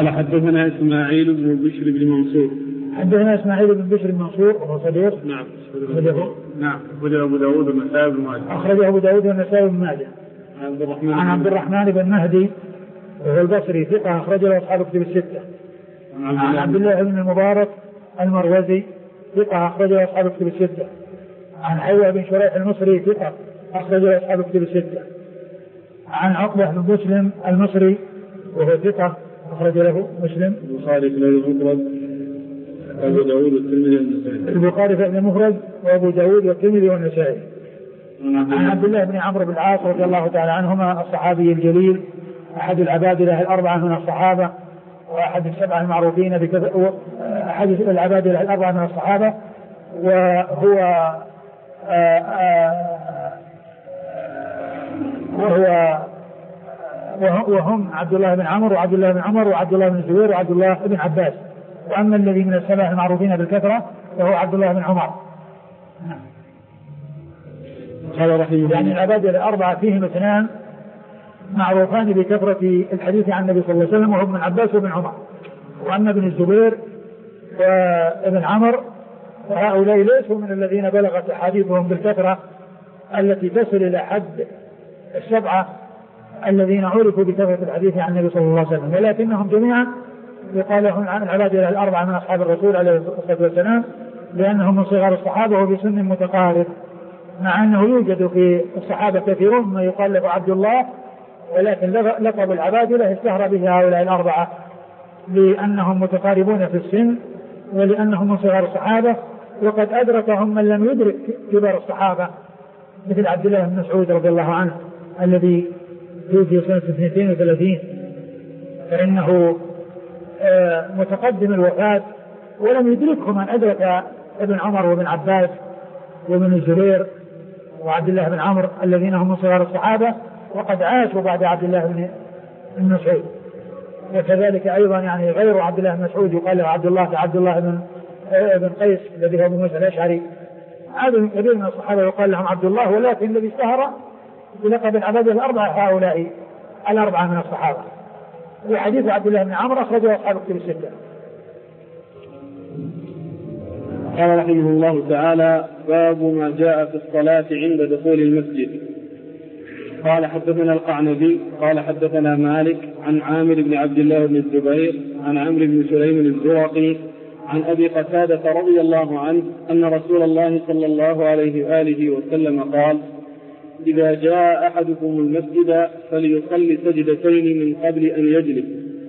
حدثنا إسماعيل بن بشر بن منصور. حدثنا إسماعيل بن بشر بن منصور وهو صديق. نعم. أخرجه نعم أخرجه أبو داود والنسائي بن ماجه. أخرجه أبو داود والنسائي بن ماجه. عن عبد الرحمن عن عبد الرحمن بن مهدي وهو البصري ثقة أخرجه أصحاب كتب الستة. عن عبد الله بن المبارك المروزي ثقة أخرجه أصحاب كتب الستة. عن حيوة بن شريح المصري ثقة أخرجه أصحاب كتب الستة. عن عقبة بن مسلم المصري وهو ثقة أخرج له مسلم. البخاري في المفرد وأبو داود والترمذي والنسائي. البخاري في المفرد وأبو داود والترمذي والنسائي. عن عبد الله بن عمرو بن العاص رضي الله تعالى عنهما الصحابي الجليل أحد العبادلة الأربعة من الصحابة وأحد السبعة المعروفين بكثرة أحد العبادلة الأربعة من الصحابة وهو آآ آآ وهو وهم عبد الله بن عمرو وعبد الله بن عمر وعبد الله بن الزبير وعبد الله بن عباس. وأما الذي من السبعة المعروفين بالكثرة فهو عبد الله بن عمر. قال رحمه الله يعني العبادلة الأربعة فيهم اثنان معروفان بكثرة الحديث عن النبي صلى الله عليه وسلم وهم ابن عباس وابن عمر. وأما ابن الزبير وابن عمر فهؤلاء ليسوا من الذين بلغت أحاديثهم بالكثرة التي تصل إلى حد السبعة الذين عرفوا بكثرة الحديث عن النبي صلى الله عليه وسلم ولكنهم جميعا يقال لهم عن العبادلة الأربعة من أصحاب الرسول عليه الصلاة والسلام لأنهم من صغار الصحابة وبسن متقارب مع أنه يوجد في الصحابة كثيرون ما يقال له عبد الله ولكن لقب العبادلة اشتهر به هؤلاء الأربعة لأنهم متقاربون في السن ولأنهم من صغار الصحابة وقد أدركهم من لم يدرك كبار الصحابة مثل عبد الله بن مسعود رضي الله عنه الذي توفي سنة اثنين وثلاثين فإنه متقدم الوفاة ولم يدركه من أدرك ابن عمر وابن عباس وابن الزبير وعبد الله بن عمرو الذين هم من صغار الصحابة وقد عاشوا بعد عبد الله بن مسعود. وكذلك أيضا يعني غير عبد الله بن مسعود يقال له عبد الله كعبد الله بن بن قيس الذي هو ابو موسى الأشعري. عدد كبير من الصحابة يقال لهم عبد الله ولكن الذي اشتهر بلقب العبادلة الأربعة هؤلاء الأربعة من الصحابة. وحديث عبد الله بن عمرو أخرجه أصحاب الكتب الستة. قال رحمه الله تعالى باب ما جاء في الصلاة عند دخول المسجد. قال حدثنا القعنبي قال حدثنا مالك عن عامر بن عبد الله بن الزبير عن عمرو بن سليم الزرقي عن أبي قتادة رضي الله عنه أن رسول الله صلى الله عليه وآله وسلم قال إذا جاء أحدكم المسجد فليصلي سجدتين من قبل أن يجلس.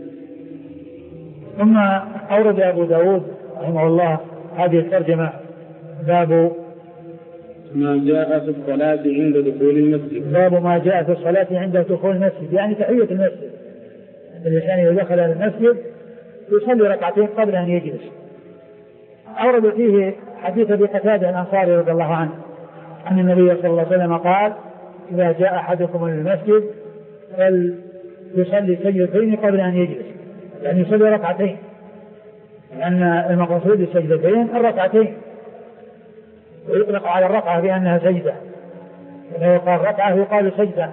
ثم أورد أبو داود رحمه الله هذه الترجمة باب ما جاء في الصلاة عند دخول المسجد. باب ما جاء في الصلاة عند دخول المسجد يعني تحية المسجد. الإنسان إذا دخل المسجد يصلي ركعتين قبل أن يجلس. أورد فيه حديث أبي قتادة الأنصاري رضي الله عنه أن النبي صلى الله عليه وسلم قال إذا جاء أحدكم المسجد فليصلي سجدتين قبل أن يجلس يعني يصلي ركعتين لأن المقصود السجدتين الركعتين ويطلق على الركعة بأنها سجدة ولو قال ركعة يقال سجدة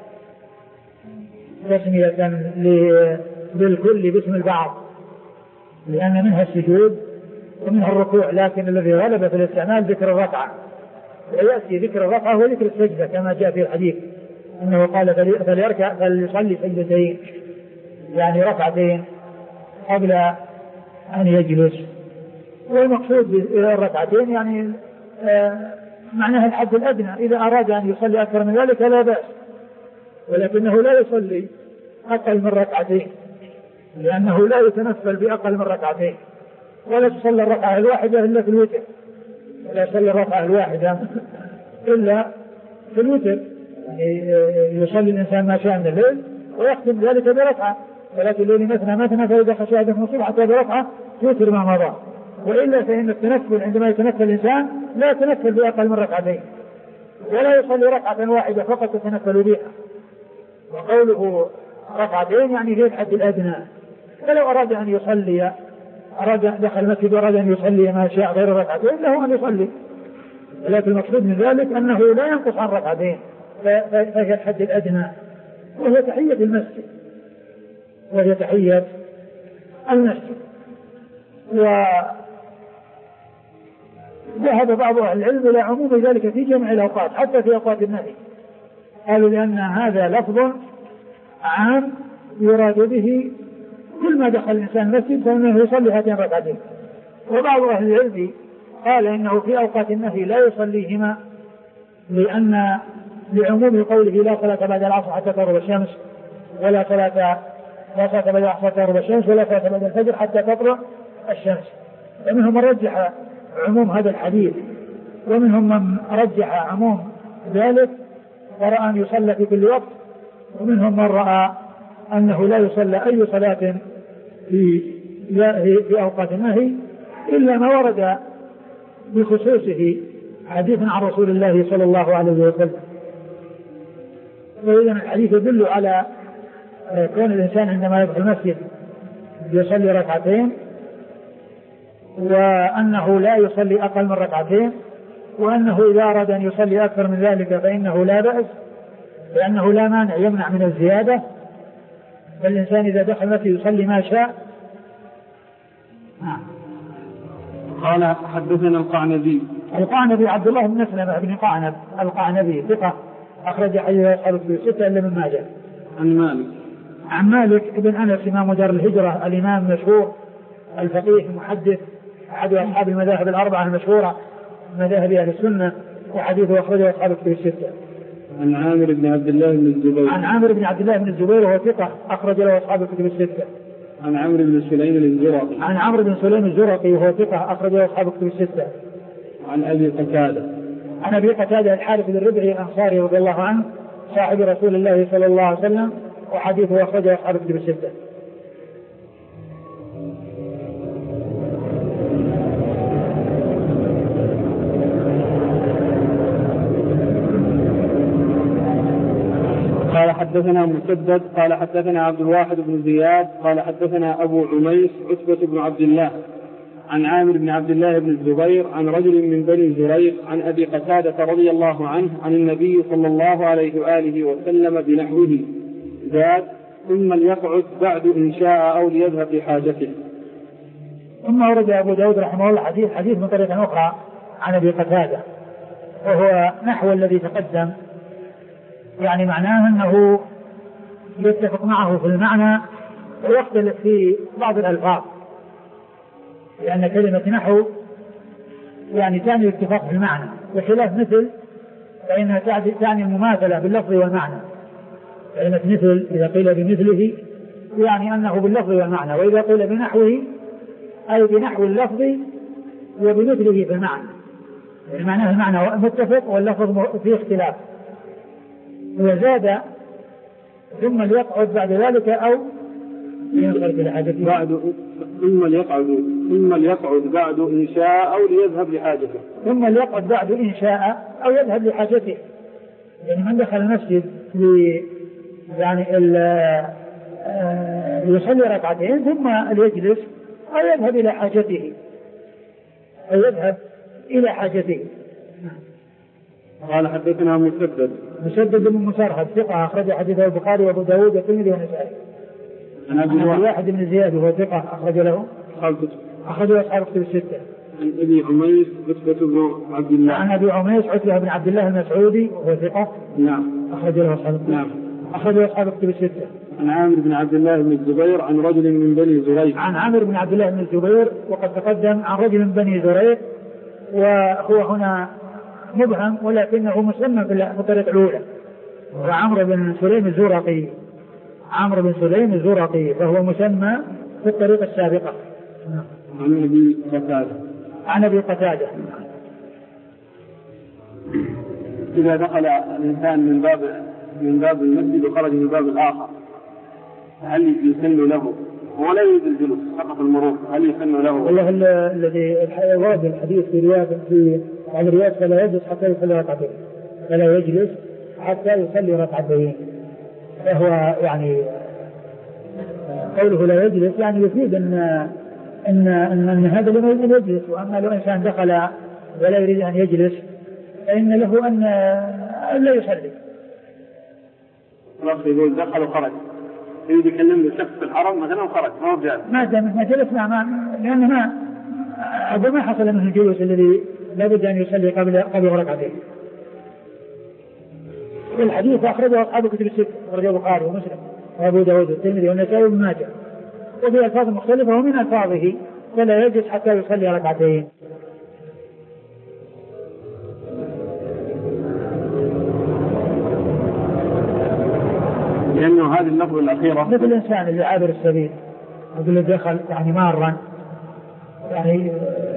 تسمية للكل باسم البعض لأن منها السجود ومنها الركوع لكن الذي غلب في الاستعمال ذكر الركعة ويأتي ذكر الركعة وذكر السجدة كما جاء في الحديث أنه قال فليركع فليصلي سجدتين يعني ركعتين قبل أن يجلس. والمقصود بالركعتين يعني آه معناها الحد الأدنى إذا أراد أن يصلي أكثر من ذلك لا بأس ولكنه لا يصلي أقل من ركعتين لأنه لا يتنفل بأقل من ركعتين ولا تصلي الركعة الواحدة إلا في الوتر ولا يصلي الركعة الواحدة إلا في الوتر يعني يصلي الإنسان ما شاء من الليل ويختم ذلك بركعة ولكن الليل مثنى مثنى فإذا خشى أحدكم الصبح حتى بركعة توتر ما مضى وإلا فإن التنفل عندما يتنفل الإنسان لا يتنفل بأقل من ركعتين ولا يصلي ركعة واحدة فقط يتنفل بها. وقوله ركعتين يعني في الحد الأدنى فلو أراد أن يصلي أراد دخل المسجد وأراد أن يصلي ما شاء غير ركعتين له أن يصلي ولكن المقصود من ذلك أنه لا ينقص عن ركعتين فهي الحد الأدنى وهي تحية المسجد وهي تحية المسجد. وذهب بعض أهل العلم إلى عموم ذلك في جميع الأوقات حتى في أوقات النهي، قالوا لأن هذا لفظ عام يراد به كل ما دخل الإنسان المسجد فإنه يصلي هاتين ركعتين. وبعض أهل العلم قال إنه في أوقات النهي لا يصليهما لأن لعموم قوله لا صلاة بعد العصر حتى تغرب الشمس، ولا صلاة لا صلاة بعد العصر حتى تغرب الشمس، ولا صلاة بعد الفجر حتى تطلع الشمس. ومنهم من رجح عموم هذا الحديث، ومنهم من رجح عموم ذلك ورأى أن يصلى في كل وقت، ومنهم من رأى أنه لا يصلى أي صلاة في في أوقات النهي إلا ما ورد بخصوصه حديث عن رسول الله صلى الله عليه وسلم. وإذا الحديث يدل على كون الإنسان عندما يدخل المسجد يصلي ركعتين، وأنه لا يصلي أقل من ركعتين، وأنه إذا أراد أن يصلي أكثر من ذلك فإنه لا بأس، لأنه لا مانع يمنع من الزيادة، فالإنسان إذا دخل المسجد يصلي ما شاء. قال حدثنا القعنبي. القعنبي عبد الله بن مسلمة بن قعنب القعنبي ثقة أخرج حديثه أصحاب الكتب الستة إلا من ماجه. عن مالك. عن مالك بن أنس إمام دار الهجرة الإمام المشهور الفقيه المحدث أحد أصحاب المذاهب الأربعة المشهورة مذاهب أهل السنة، وحديثه أخرجه أصحاب الكتب الستة. عن عامر بن عبد الله بن الزبير. عن عامر بن عبد الله بن الزبير وهو ثقة أخرج له أصحاب الكتب الستة. عن عمرو بن سليم الزرقي. عن عمرو بن سليم الزرقي وهو ثقة أخرج له أصحاب الكتب الستة. عن أبي قتادة. عن أبي قتادة الحارث بن الربعي الأنصاري رضي الله عنه صاحب رسول الله صلى الله عليه وسلم، وحديثه أخرجه أصحاب الكتب الستة. قال حدثنا مسدد قال حدثنا عبد الواحد بن زياد قال حدثنا أبو عميس عتبة بن عبد الله عن عامر بن عبد الله بن الزبير عن رجل من بني زريق عن أبي قتادة رضي الله عنه عن النبي صلى الله عليه وآله وسلم بنحوه زاد ثم ليقعد بعد إن شاء أو ليذهب لحاجته. ثم ورد أبو داود رحمه الله حديث حديث من طريقة أخرى عن أبي قتادة وهو نحو الذي تقدم، يعني معناه أنه يتفق معه في المعنى ويختلف في بعض الألفاظ، لأن كلمة نحو يعني تعني الاتفاق في المعنى، بخلاف مثل فإنها تعني المماثلة باللفظ والمعنى. كلمة مثل إذا قيل بمثله يعني أنه باللفظ والمعنى، وإذا قيل بنحوه أي بنحو اللفظ وبمثله في المعنى، يعني معناه المعنى متفق واللفظ فيه اختلاف. وزاد ثم ليقعد بعد ذلك أو ينصرف لحاجته بعد ثم ليقعد ثم ليقعد بعد إن شاء أو ليذهب لحاجته ثم ليقعد بعد إن شاء أو يذهب لحاجته. يعني من دخل المسجد يعني يصلي ركعتين ثم يجلس أو يذهب إلى حاجته أو يذهب إلى حاجته. قال حدثنا مسدد مسدد بن مسرهد ثقة أخرج حديثه البخاري وأبو داود والترمذي والنسائي. عن أبي واحد بن زياد وهو ثقة أخرج له أخرج له أصحاب الكتب الستة. عن أبي عميس عتبة بن عبد الله. عن أبي عميس عتبة بن عبد الله المسعودي وهو ثقة. نعم. أخرج له أصحاب الكتب. نعم. أخرج له أصحاب الكتب الستة. عن عامر بن عبد الله بن الزبير عن رجل من بني زريق. عن عامر بن عبد الله بن الزبير وقد تقدم عن رجل من بني زريق، وهو هنا مبهم ولكنه مسمى في الطريق الأولى، وعمرو بن سليم الزرقي عمرو بن سليم الزرقي فهو مسمى في الطريق السابقة. عن أبي قتادة عن أبي قتادة. إذا دخل الإنسان من باب من باب المسجد وخرج من باب الآخر هل يسن له ولا يريد الجلوس فقط المرور هل يسن له؟ والله الذي ورد الحديث في رياض في عن رياض فلا يجلس حتى يصلي ركعتين فلا يجلس حتى يصلي ركعتين، فهو يعني قوله لا يجلس يعني يفيد ان ان ان, إن هذا لم يجلس. واما لو انسان دخل ولا يريد ان يجلس فان له ان لا يصلي. يقول دخل وخرج يريد يكلم له شخص في الحرم مثلا وخرج ما هو جالس ما دام ما جلس مع ما لأنه ما أقول ما حصل منه الجلوس الذي لابد أن يصلي قبل قبل ركعتين. الحديث أخرجه أصحاب كتب الستة، أخرجه البخاري ومسلم وأبو داود والترمذي والنسائي وابن ماجه، وفي ألفاظ مختلفة ومن ألفاظه فلا يجلس حتى يصلي ركعتين. لأنه هذه اللفظة الأخيرة مثل الإنسان اللي عابر السبيل يقول دخل يعني مارا يعني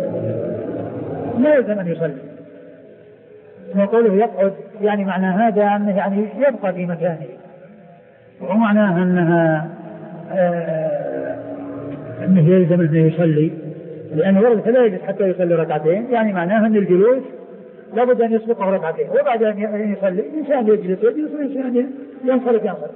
لا يلزم أن يصلي، وقوله يقعد يعني معنى هذا أنه يعني يبقى في مكانه، ومعناها أنها آه أنه يلزم أنه يصلي لأنه ورد فلا يجلس حتى يصلي ركعتين، يعني معناها أن الجلوس لابد أن يسبقه ركعتين وبعد أن يصلي إنسان يجلس يجلس وإنسان ينصرف ينصرف.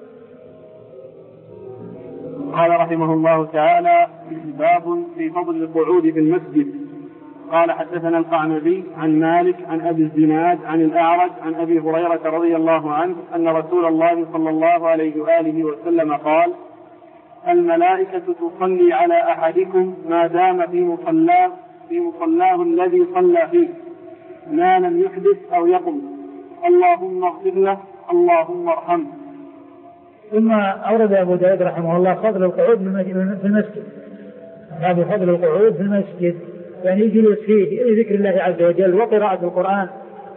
قال رحمه الله تعالى باب في فضل القعود في المسجد. قال حدثنا القعنبي عن مالك عن أبي الزناد عن الأعرج عن أبي هريرة رضي الله عنه أن رسول الله صلى الله عليه وآله وسلم قال الملائكة تصلي على أحدكم ما دام في مصلاه في مصلاه الذي صلى فيه ما لم يحدث أو يقم اللهم اغفر له اللهم ارحمه. ثم أورد أبو داود رحمه الله فضل القعود في المسجد، باب فضل القعود في المسجد يعني يجلس فيه ذكر الله عز وجل وقراءة القرآن،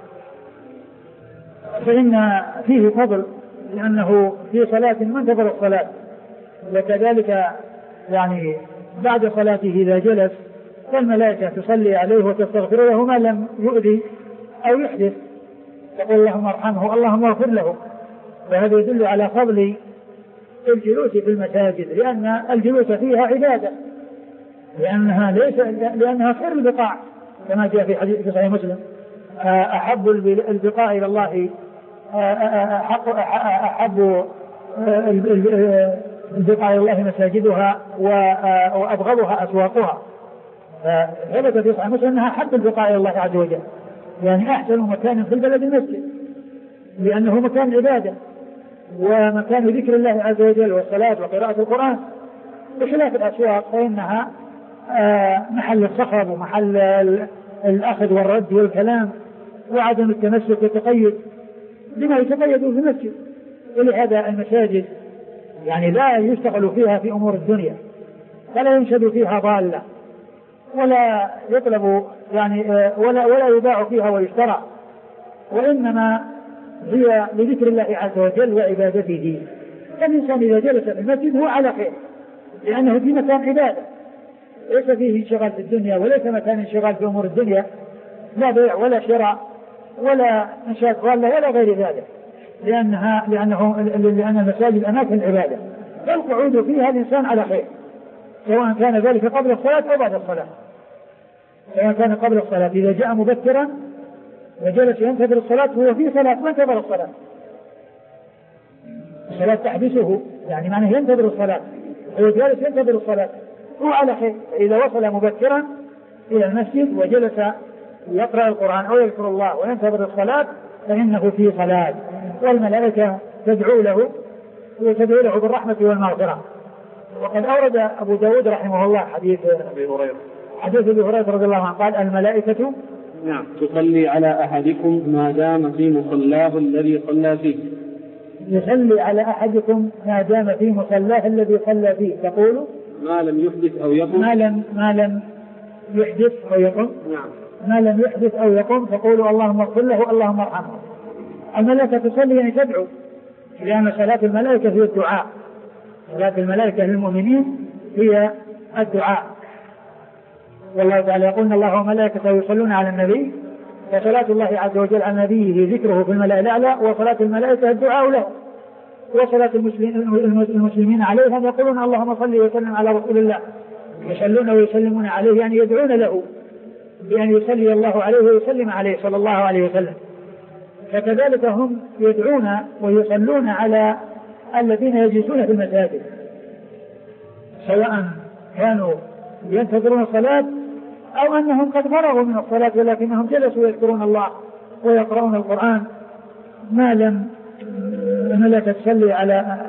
فإن فيه فضل لأنه في صلاة من تفضل الصلاة، وكذلك يعني بعد صلاته إذا جلس فالملائكة تصلي عليه وتستغفر له ما لم يؤذي أو يحدث، تقول اللهم ارحمه اللهم اغفر له. وهذا يدل على فضل الجلوس في المساجد لأن الجلوس فيها عبادة، لأنها ليس لأنها خير البقاع كما جاء في حديث في صحيح مسلم أحب البقاع إلى الله أحب, أحب البقاع إلى الله مساجدها وأبغضها أسواقها. فثبت في صحيح مسلم أنها أحب البقاع إلى الله عز وجل، يعني أحسن مكان في البلد المسجد لأنه مكان عبادة ومكان ذكر الله عز وجل والصلاة وقراءة القرآن، بخلاف الأسواق فإنها محل الصخب ومحل الأخذ والرد والكلام وعدم التمسك والتقيد بما يتقيد في المسجد. ولهذا المساجد يعني لا يشتغل فيها في أمور الدنيا ولا ينشد فيها ضالة ولا يطلب يعني ولا ولا يباع فيها ويشترى، وإنما هي لذكر الله عز وجل وعبادته. الإنسان إذا جلس في المسجد هو على خير لأنه في مكان عبادة ليس فيه انشغال في الدنيا وليس مكان انشغال في أمور الدنيا، لا بيع ولا شراء ولا انشاد ضالة ولا غير ذلك، لأنها لأنه لأن المساجد أماكن العبادة، فالقعود فيها الإنسان على خير سواء كان ذلك قبل الصلاة أو بعد الصلاة. سواء كان قبل الصلاة إذا جاء مبكرا وجلس ينتظر الصلاة هو في صلاة ما انتظر الصلاة، الصلاة تحبسه يعني معناه ينتظر الصلاة، هو جالس ينتظر الصلاة هو على خير. إذا وصل مبكرا إلى المسجد وجلس يقرأ القرآن أو يذكر الله وينتظر الصلاة فإنه في صلاة، والملائكة تدعو له وتدعو له بالرحمة والمغفرة. وقد أورد أبو داود رحمه الله حديث أبي هريرة حديث أبي هريرة رضي الله عنه قال الملائكة نعم تصلي على أحدكم ما دام في مصلاه الذي صلى فيه، يصلي على أحدكم ما دام في مصلاه الذي صلى فيه، تقول ما لم يحدث أو يقم ما لم ما لم يحدث أو يقم نعم ما لم يحدث أو يقم تقول اللهم اغفر له اللهم ارحمه. الملائكة تصلي يعني تدعو، لأن صلاة الملائكة هي الدعاء، صلاة الملائكة للمؤمنين هي الدعاء. والله تعالى يقول الله وملائكته يصلون على النبي، وصلاة الله عز وجل على نبيه ذكره في الملأ الأعلى، وصلاة الملائكة الدعاء له، وصلاة المسلمين عليه يقولون اللهم صل وسلم على رسول الله، يصلون ويسلمون عليه يعني يدعون له بأن يصلي الله عليه ويسلم عليه صلى الله عليه وسلم. فكذلك هم يدعون ويصلون على الذين يجلسون في المساجد سواء كانوا ينتظرون الصلاة أو أنهم قد فرغوا من الصلاة ولكنهم جلسوا يذكرون الله ويقرؤون القرآن ما لم الملائكة تصلي على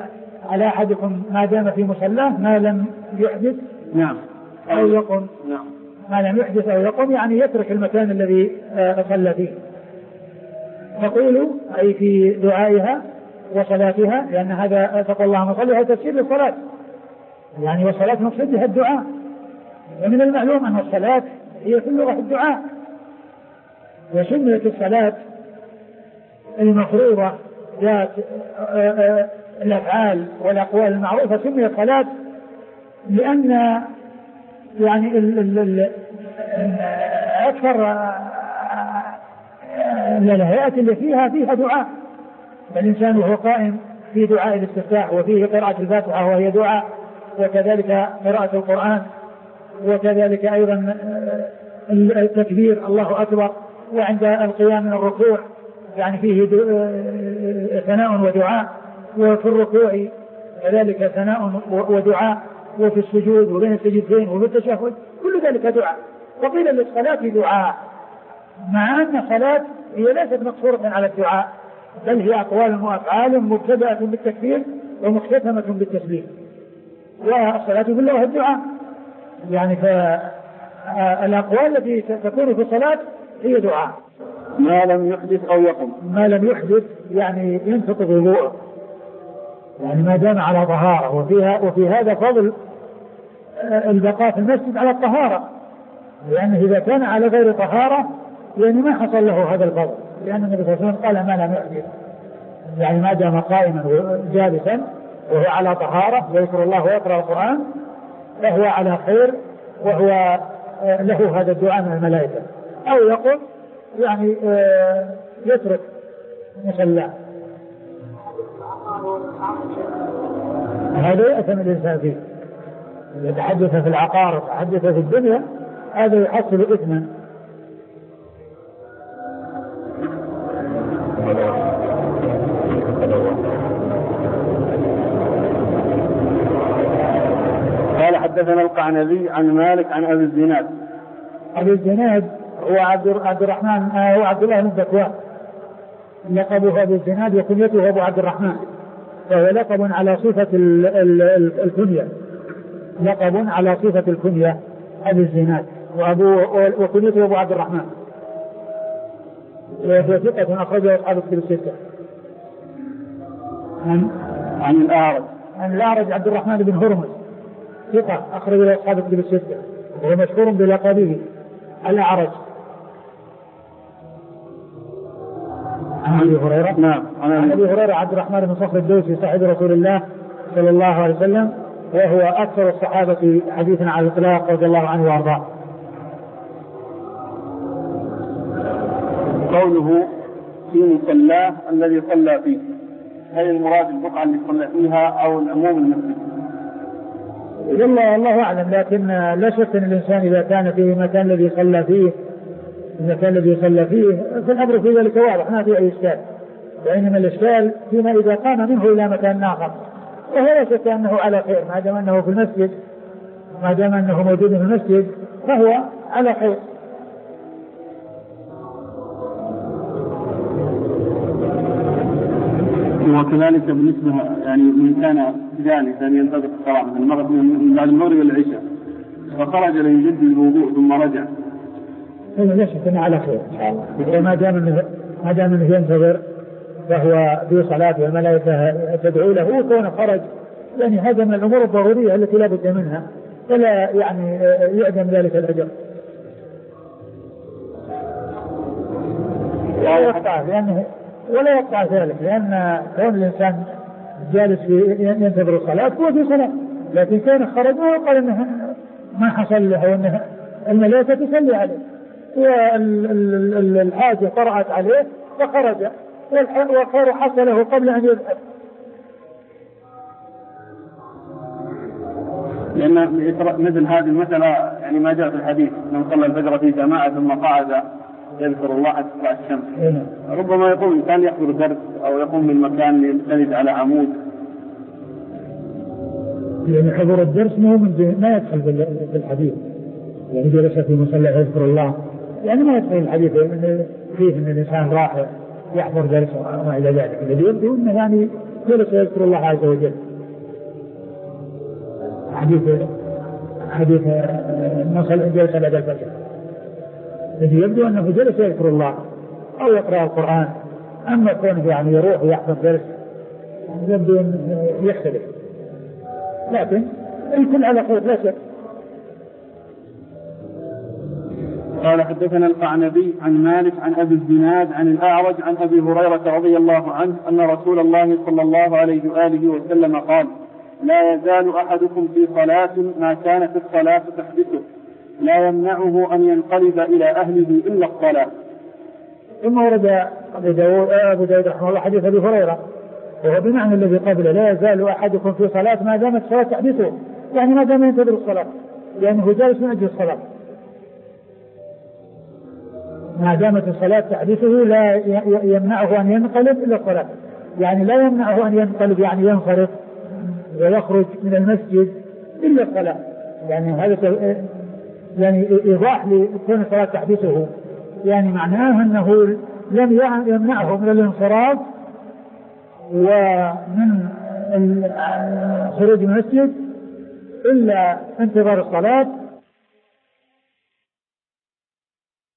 على أحدكم ما دام في مصلاه ما لم يحدث نعم أو يقم. نعم. ما لم يحدث أو يقم يعني يترك المكان الذي صلى فيه. تقول أي في دعائها وصلاتها، لأن هذا تقول اللهم صل هذا تفسير للصلاة، يعني والصلاة مقصود بها الدعاء، ومن المعلوم أن الصلاة هي في اللغة الدعاء، وسميت الصلاة المفروضة ذات الأفعال والأقوال المعروفة سميت صلاة لأن يعني ال ال ال أكثر الهيئات اللي فيها فيها دعاء، فالإنسان وهو قائم في دعاء الاستفتاح، وفيه قراءة الفاتحة وهي دعاء، وكذلك قراءة القرآن، وكذلك أيضا التكبير الله أكبر، وعند القيام من الركوع يعني فيه ثناء ودعاء، وفي الركوع كذلك ثناء ودعاء، وفي السجود وبين السجدتين وفي التشهد كل ذلك دعاء. وقيل للصلاة دعاء، مع أن الصلاة هي ليست مقصورة على الدعاء، بل هي أقوال وأفعال مبتدأة بالتكبير ومختتمة بالتسليم، والصلاة بالله الدعاء. يعني فالأقوال التي تكون في الصلاة هي دعاء. ما لم يحدث أو يقم. ما لم يحدث يعني ينتقض وضوءه، يعني ما دام على طهارة، وفيها وفي هذا فضل البقاء في المسجد على الطهارة، لأنه إذا كان على غير طهارة يعني ما حصل له هذا الفضل، لأن النبي صلى الله عليه وسلم قال ما لم يحدث، يعني ما دام قائما جالسا وهو على طهارة ويذكر الله ويقرأ القرآن فهو على خير، وهو له هذا الدعاء من الملائكة. أو يقول يعني يترك مصلاه، هذا يأثم الإنسان فيه، يتحدث في العقار ويتحدث في الدنيا، هذا يحصل إثما. قال حدثنا القعنبي عن مالك عن أبي الزناد. أبي الزناد هو عبد الرحمن، هو عبد الله بن ذكوان، لقبه أبي الزناد وكنيته أبو عبد الرحمن، فهو لقب على صفة الكنية، لقب على صفة الكنية أبي الزناد، وأبو وكنيته أبو عبد الرحمن، وهو ثقة أخرجه أصحاب الكتب الستة. عن عن الأعرج عن الأعرج عبد الرحمن بن هرمز، ثقة أخرجه أصحاب الكتب الستة، وهو مشهور بلقبه الأعرج. عن أبي هريرة. نعم. عن أبي هريرة عبد الرحمن بن صخر الدوسي صاحب رسول الله صلى الله عليه وسلم، وهو أكثر الصحابة حديثا على الإطلاق رضي الله عنه وأرضاه. قوله في مصلاه الذي صلى فيه، هل المراد البقعة اللي صلى فيها أو العموم المسجد؟ والله الله أعلم، لكن لا شك أن الإنسان إذا كان في المكان الذي صلى فيه المكان الذي صلى فيه فالأمر في ذلك واضح، ما في أي إشكال، وإنما الإشكال فيما إذا قام منه إلى مكان آخر، وهو لا شك أنه على خير ما دام أنه في المسجد، ما دام أنه موجود في المسجد فهو على خير. وكذلك بالنسبة يعني من كان جالسا ينتظر الصلاة مثل المغرب من بعد المغرب والعشاء فخرج ليجدد الوضوء ثم رجع، هذا لا شك أنه على خير إن شاء الله، ما دام أنه ما دام أنه ينتظر فهو في صلاة والملائكة تدعو له، وكون خرج يعني هذا من الأمور الضرورية التي لا بد منها، فلا يعني يعدم ذلك الأجر ولا يقطع، لأنه ولا يقطع ذلك، لأن كون الإنسان جالس ينتظر الصلاة هو في صلاة، لكن كان خرج وقال أنه ما حصل له وأنه الملائكة تصلي عليه، والحاجة قرأت عليه فخرج، والخير حصله قبل أن يذهب. لأن مثل هذه المسألة يعني ما جاء في الحديث من صلى الفجر في جماعة ثم قعد يذكر الله حتى تطلع الشمس. إيه. ربما يقوم إنسان يحضر درس أو يقوم من مكان يستند على عمود. يعني حضور الدرس ما ما يدخل بالحديث، يعني جلس في مصلى يذكر الله، يعني ما يدخل الحديث فيه أن الإنسان راح يحضر درس وما إلى ذلك، الذي يبدو أنه يعني جلس يذكر الله عز وجل، حديث حديث نصل جلس بعد الفجر الذي يبدو أنه جلس يذكر الله أو يقرأ القرآن. أما كونه يعني يروح ويحفظ درس يبدو أن يختلف، لكن الكل على قول لا شك. قال حدثنا القعنبي عن مالك عن أبي الزناد عن الأعرج عن أبي هريرة رضي الله عنه أن رسول الله صلى الله عليه وآله وسلم قال: لا يزال أحدكم في صلاة ما كانت الصلاة تحدثه لا يمنعه أن ينقلب إلى أهله إلا الصلاة. ثم ورد أبو داود أبو داود رحمه الله حديث أبي هريرة وهو بمعنى الذي قبله: لا يزال أحدكم في صلاة ما دامت الصلاة تحدثه، يعني ما دام ينتظر الصلاة، لأنه جالس من أجل الصلاة. ما دامت الصلاة تحدثه لا يمنعه أن ينقلب إلا الصلاة، يعني لا يمنعه أن ينقلب يعني ينصرف ويخرج من المسجد إلا الصلاة. يعني هذا يعني إيضاح لكون الصلاة تحدثه، يعني معناه أنه لم يمنعه من الانصراف ومن الخروج من المسجد إلا انتظار الصلاة،